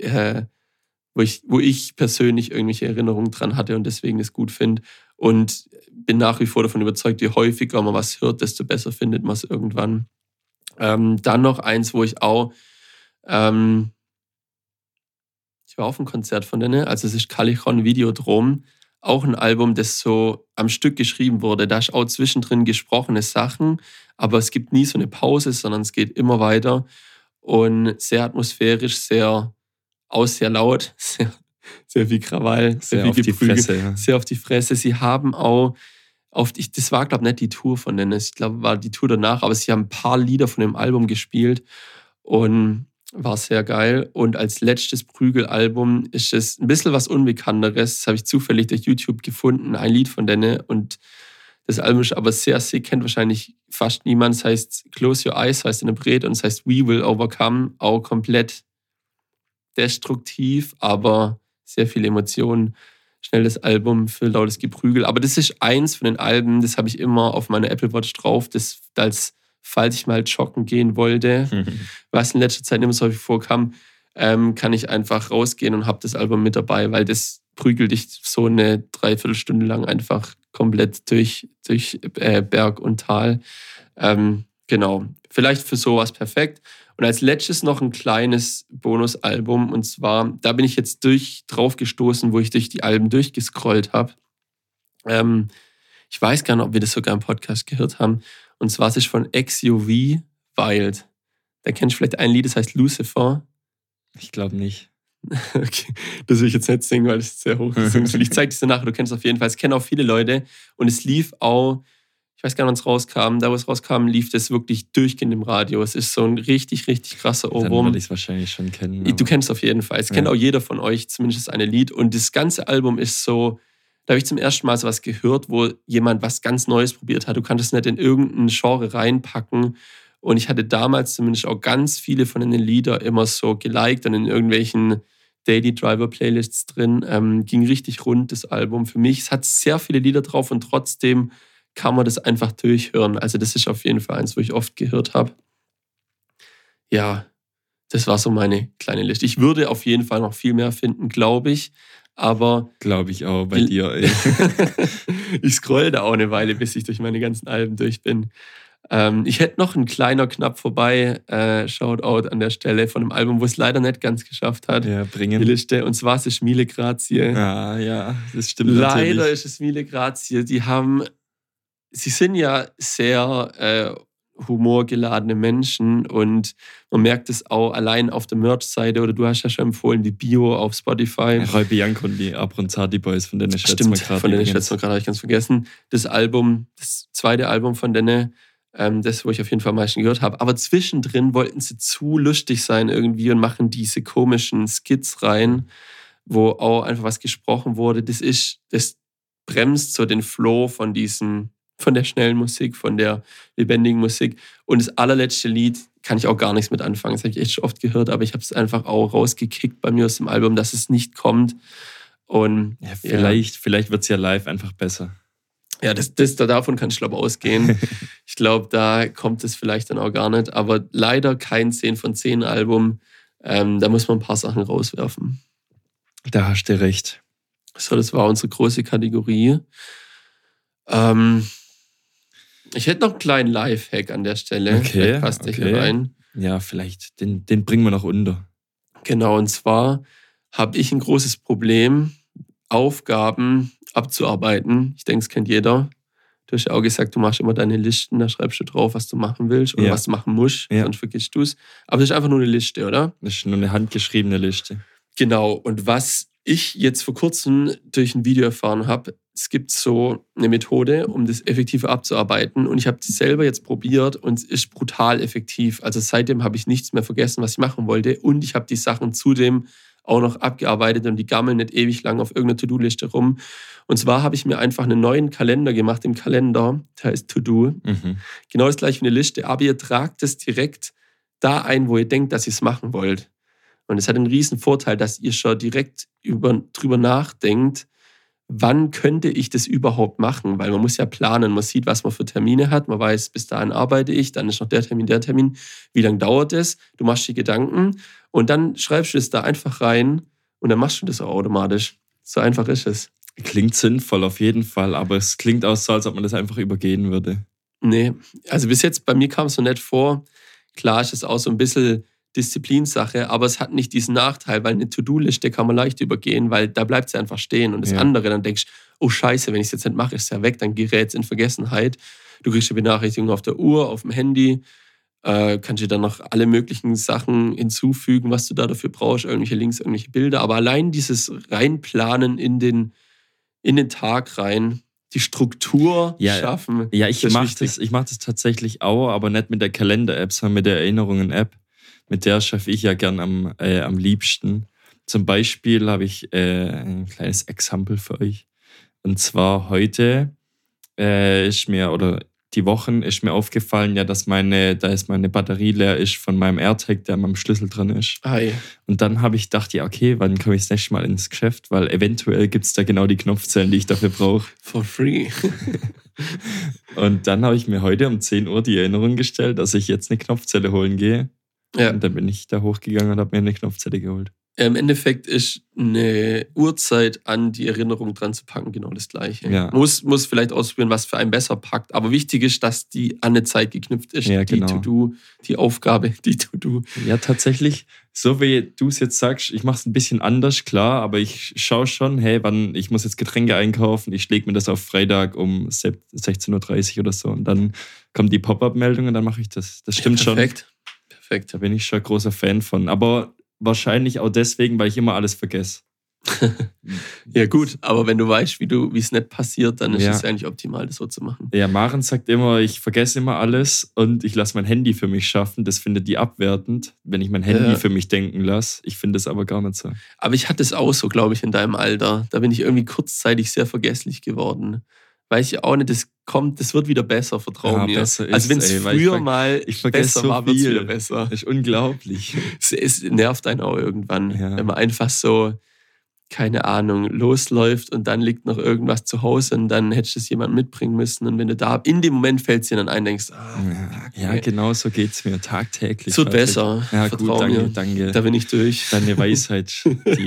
persönlich irgendwelche Erinnerungen dran hatte und deswegen es gut finde. Und bin nach wie vor davon überzeugt, je häufiger man was hört, desto besser findet man es irgendwann. Dann noch eins, wo ich auch ich war auf einem Konzert von denen, also es ist Callejon Videodrom, auch ein Album, das so am Stück geschrieben wurde. Da ist auch zwischendrin gesprochene Sachen, aber es gibt nie so eine Pause, sondern es geht immer weiter und sehr atmosphärisch, sehr laut, sehr viel Krawall, sehr viel Geprügel, sehr auf die Fresse. Sie haben auch das war, glaube ich, nicht die Tour von denen, ich glaube, war die Tour danach, aber sie haben ein paar Lieder von dem Album gespielt und war sehr geil. Und als letztes Prügelalbum ist es ein bisschen was Unbekannteres, das habe ich zufällig durch YouTube gefunden, ein Lied von denen und das Album ist aber sehr sick, kennt wahrscheinlich fast niemand, es heißt Close Your Eyes, heißt in der Bret und es heißt We Will Overcome, auch komplett destruktiv, aber sehr viele Emotionen. Schnelles Album für lautes Geprügel. Aber das ist eins von den Alben, das habe ich immer auf meiner Apple Watch drauf, das als falls ich mal joggen gehen wollte, was in letzter Zeit immer so häufig vorkam, kann ich einfach rausgehen und habe das Album mit dabei, weil das prügelt dich so eine 3/4 lang einfach komplett durch Berg und Tal. Genau, vielleicht für sowas perfekt. Und als letztes noch ein kleines Bonusalbum. Und zwar, da bin ich jetzt drauf gestoßen, wo ich durch die Alben durchgescrollt habe. Ich weiß gar nicht, ob wir das sogar im Podcast gehört haben. Und zwar ist es von XUV Wild. Da kennst du vielleicht ein Lied, das heißt Lucifer. Ich glaube nicht. Okay, das will ich jetzt nicht singen, weil es sehr hoch ist. Ich zeige es dir nachher, du kennst es auf jeden Fall. Es kennen auch viele Leute. Und es lief auch, ich weiß gar nicht, wann es rauskam. Da, wo es rauskam, lief das wirklich durchgehend im Radio. Es ist so ein richtig, richtig krasser Ohrwurm. Dann würde ich es wahrscheinlich schon kennen. Du kennst es auf jeden Fall. Es kennt auch jeder von euch, zumindest das eine Lied. Und das ganze Album ist so, da habe ich zum ersten Mal so was gehört, wo jemand was ganz Neues probiert hat. Du kannst es nicht in irgendein Genre reinpacken. Und ich hatte damals zumindest auch ganz viele von den Liedern immer so geliked und in irgendwelchen Daily Driver Playlists drin. Ging richtig rund, das Album für mich. Es hat sehr viele Lieder drauf und trotzdem kann man das einfach durchhören. Also das ist auf jeden Fall eins, wo ich oft gehört habe. Ja, das war so meine kleine Liste. Ich würde auf jeden Fall noch viel mehr finden, glaube ich. Aber glaube ich auch bei dir. Ey. Ich scroll da auch eine Weile, bis ich durch meine ganzen Alben durch bin. Ich hätte noch einen kleiner knapp vorbei Shoutout an der Stelle von einem Album, wo es leider nicht ganz geschafft hat. Ja, bringen. Die Liste. Und zwar ist es Mille Grazie. Ah, ja, das stimmt leider natürlich. Ist es Mille Grazie. Sie sind ja sehr humorgeladene Menschen und man merkt es auch allein auf der Merch-Seite oder du hast ja schon empfohlen, die Bio auf Spotify. Ja, Roy Bianco und die Abronzati Boys, von denen schätzen wir gerade. Von denen schätzen wir gerade, habe ich ganz vergessen. Das Album, das zweite Album von denen, das, wo ich auf jeden Fall am meisten gehört habe. Aber zwischendrin wollten sie zu lustig sein irgendwie und machen diese komischen Skits rein, wo auch einfach was gesprochen wurde. Das bremst so den Flow von der schnellen Musik, von der lebendigen Musik. Und das allerletzte Lied kann ich auch gar nichts mit anfangen. Das habe ich echt schon oft gehört, aber ich habe es einfach auch rausgekickt bei mir aus dem Album, dass es nicht kommt. Und ja, vielleicht wird es ja live einfach besser. Ja, davon kann ich glaube ausgehen. Ich glaube, da kommt es vielleicht dann auch gar nicht. Aber leider kein 10 von 10 Album. Da muss man ein paar Sachen rauswerfen. Da hast du recht. So, das war unsere große Kategorie. Ich hätte noch einen kleinen Lifehack an der Stelle. Okay, passt der hier rein. Ja, vielleicht. Den bringen wir noch unter. Genau, und zwar habe ich ein großes Problem, Aufgaben abzuarbeiten. Ich denke, es kennt jeder. Du hast ja auch gesagt, du machst immer deine Listen, da schreibst du drauf, was du machen willst oder was du machen musst, sonst vergisst du es. Aber das ist einfach nur eine Liste, oder? Das ist nur eine handgeschriebene Liste. Genau, und was ich jetzt vor kurzem durch ein Video erfahren habe, es gibt so eine Methode, um das effektiver abzuarbeiten. Und ich habe das selber jetzt probiert und es ist brutal effektiv. Also seitdem habe ich nichts mehr vergessen, was ich machen wollte. Und ich habe die Sachen zudem auch noch abgearbeitet und die gammeln nicht ewig lang auf irgendeiner To-Do-Liste rum. Und zwar habe ich mir einfach einen neuen Kalender gemacht im Kalender, der heißt To-Do. Genau das gleiche wie eine Liste, aber ihr tragt es direkt da ein, wo ihr denkt, dass ihr es machen wollt. Und es hat einen riesen Vorteil, dass ihr schon direkt drüber nachdenkt, wann könnte ich das überhaupt machen? Weil man muss ja planen, man sieht, was man für Termine hat, man weiß, bis dahin arbeite ich, dann ist noch der Termin, wie lange dauert es? Du machst die Gedanken und dann schreibst du es da einfach rein und dann machst du das auch automatisch. So einfach ist es. Klingt sinnvoll auf jeden Fall, aber es klingt auch so, als ob man das einfach übergehen würde. Nee, also bis jetzt bei mir kam es so nicht vor. Klar ist es auch so ein bisschen Disziplinsache, aber es hat nicht diesen Nachteil, weil eine To-Do-Liste kann man leicht übergehen, weil da bleibt sie einfach stehen. Und das andere, dann denkst du, oh Scheiße, wenn ich es jetzt nicht mache, ist es ja weg, dann gerät es in Vergessenheit. Du kriegst eine Benachrichtigung auf der Uhr, auf dem Handy, kannst dir dann noch alle möglichen Sachen hinzufügen, was du da dafür brauchst, irgendwelche Links, irgendwelche Bilder. Aber allein dieses Reinplanen in den Tag rein, die Struktur schaffen. Ja, ich mache das tatsächlich auch, aber nicht mit der Kalender-App, sondern mit der Erinnerungen-App. Mit der schaffe ich ja gern am liebsten. Zum Beispiel habe ich ein kleines Exempel für euch. Und zwar heute die Wochen ist mir aufgefallen, ja, dass meine Batterie leer ist von meinem AirTag, der an meinem Schlüssel dran ist. Ei. Und dann habe ich gedacht, ja, okay, wann komme ich das nächste Mal ins Geschäft? Weil eventuell gibt es da genau die Knopfzellen, die ich dafür brauche. For free. Und dann habe ich mir heute um 10 Uhr die Erinnerung gestellt, dass ich jetzt eine Knopfzelle holen gehe. Ja. Und dann bin ich da hochgegangen und habe mir eine Knopfzelle geholt. Im Endeffekt ist eine Uhrzeit an die Erinnerung dran zu packen genau das Gleiche. Ja. Muss vielleicht ausprobieren, was für einen besser packt. Aber wichtig ist, dass die an eine Zeit geknüpft ist. Ja, genau. To-Do, die Aufgabe, die To-Do. Ja, tatsächlich, so wie du es jetzt sagst, ich mache es ein bisschen anders, klar, aber ich schaue schon, ich muss jetzt Getränke einkaufen, ich lege mir das auf Freitag um 16.30 Uhr oder so und dann kommt die Pop-Up-Meldung und dann mache ich das. Das stimmt schon. Perfekt. Da bin ich schon ein großer Fan von. Aber wahrscheinlich auch deswegen, weil ich immer alles vergesse. Ja gut, aber wenn du weißt, wie es nicht passiert, dann ist es ja eigentlich optimal, das so zu machen. Ja, Maren sagt immer, ich vergesse immer alles und ich lasse mein Handy für mich schaffen. Das findet die abwertend, wenn ich mein Handy für mich denken lasse. Ich finde es aber gar nicht so. Aber ich hatte es auch so, glaube ich, in deinem Alter. Da bin ich irgendwie kurzzeitig sehr vergesslich geworden. Weiß ich auch nicht, das wird wieder besser, vertrau mir. Besser also wenn es früher mal besser war, wird es wieder besser. Das ist unglaublich. Es nervt einen auch irgendwann, wenn man einfach so, keine Ahnung, losläuft und dann liegt noch irgendwas zu Hause und dann hättest du es jemand mitbringen müssen und wenn du da, in dem Moment fällt es dir dann ein, denkst, ja, genau so geht es mir tagtäglich. Es wird besser, ja, vertrau gut, mir. Danke. Da bin ich durch. Deine Weisheit,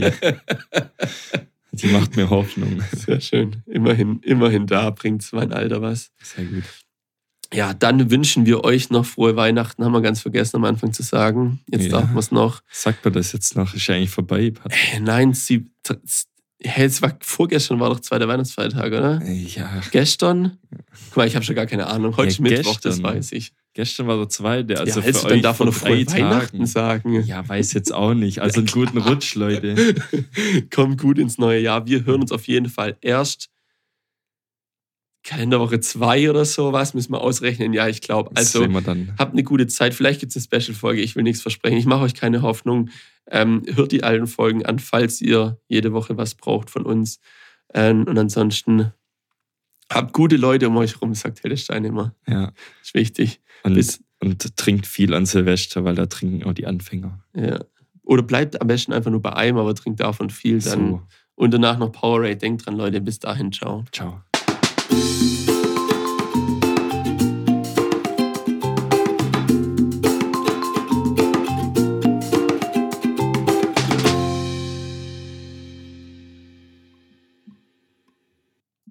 die macht mir Hoffnung. Sehr schön. Immerhin da bringt es mein Alter was. Sehr gut. Ja, dann wünschen wir euch noch frohe Weihnachten. Haben wir ganz vergessen am Anfang zu sagen. Jetzt darf man es noch. Sagt man das jetzt noch? Ist ja eigentlich vorbei. Nein, vorgestern war doch zweiter Weihnachtsfeiertag, oder? Ja. Gestern? Guck mal, ich habe schon gar keine Ahnung. Heute ist Mittwoch, das weiß ich. Gestern war der zweite. Also ja, für euch darf man noch frohe Weihnachten sagen. Ja, weiß jetzt auch nicht. Also einen guten Rutsch, Leute. Kommt gut ins neue Jahr. Wir hören uns auf jeden Fall erst Kalenderwoche 2 oder sowas. Müssen wir ausrechnen. Ja, ich glaube. Also habt eine gute Zeit. Vielleicht gibt es eine Special-Folge. Ich will nichts versprechen. Ich mache euch keine Hoffnung. Hört die alten Folgen an, falls ihr jede Woche was braucht von uns. Und ansonsten habt gute Leute um euch rum, sagt Hellestein immer. Ja. Ist wichtig. Und trinkt viel an Silvester, weil da trinken auch die Anfänger. Ja. Oder bleibt am besten einfach nur bei einem, aber trinkt davon viel. Dann. So. Und danach noch Powerade. Denkt dran, Leute. Bis dahin. Ciao. Ciao.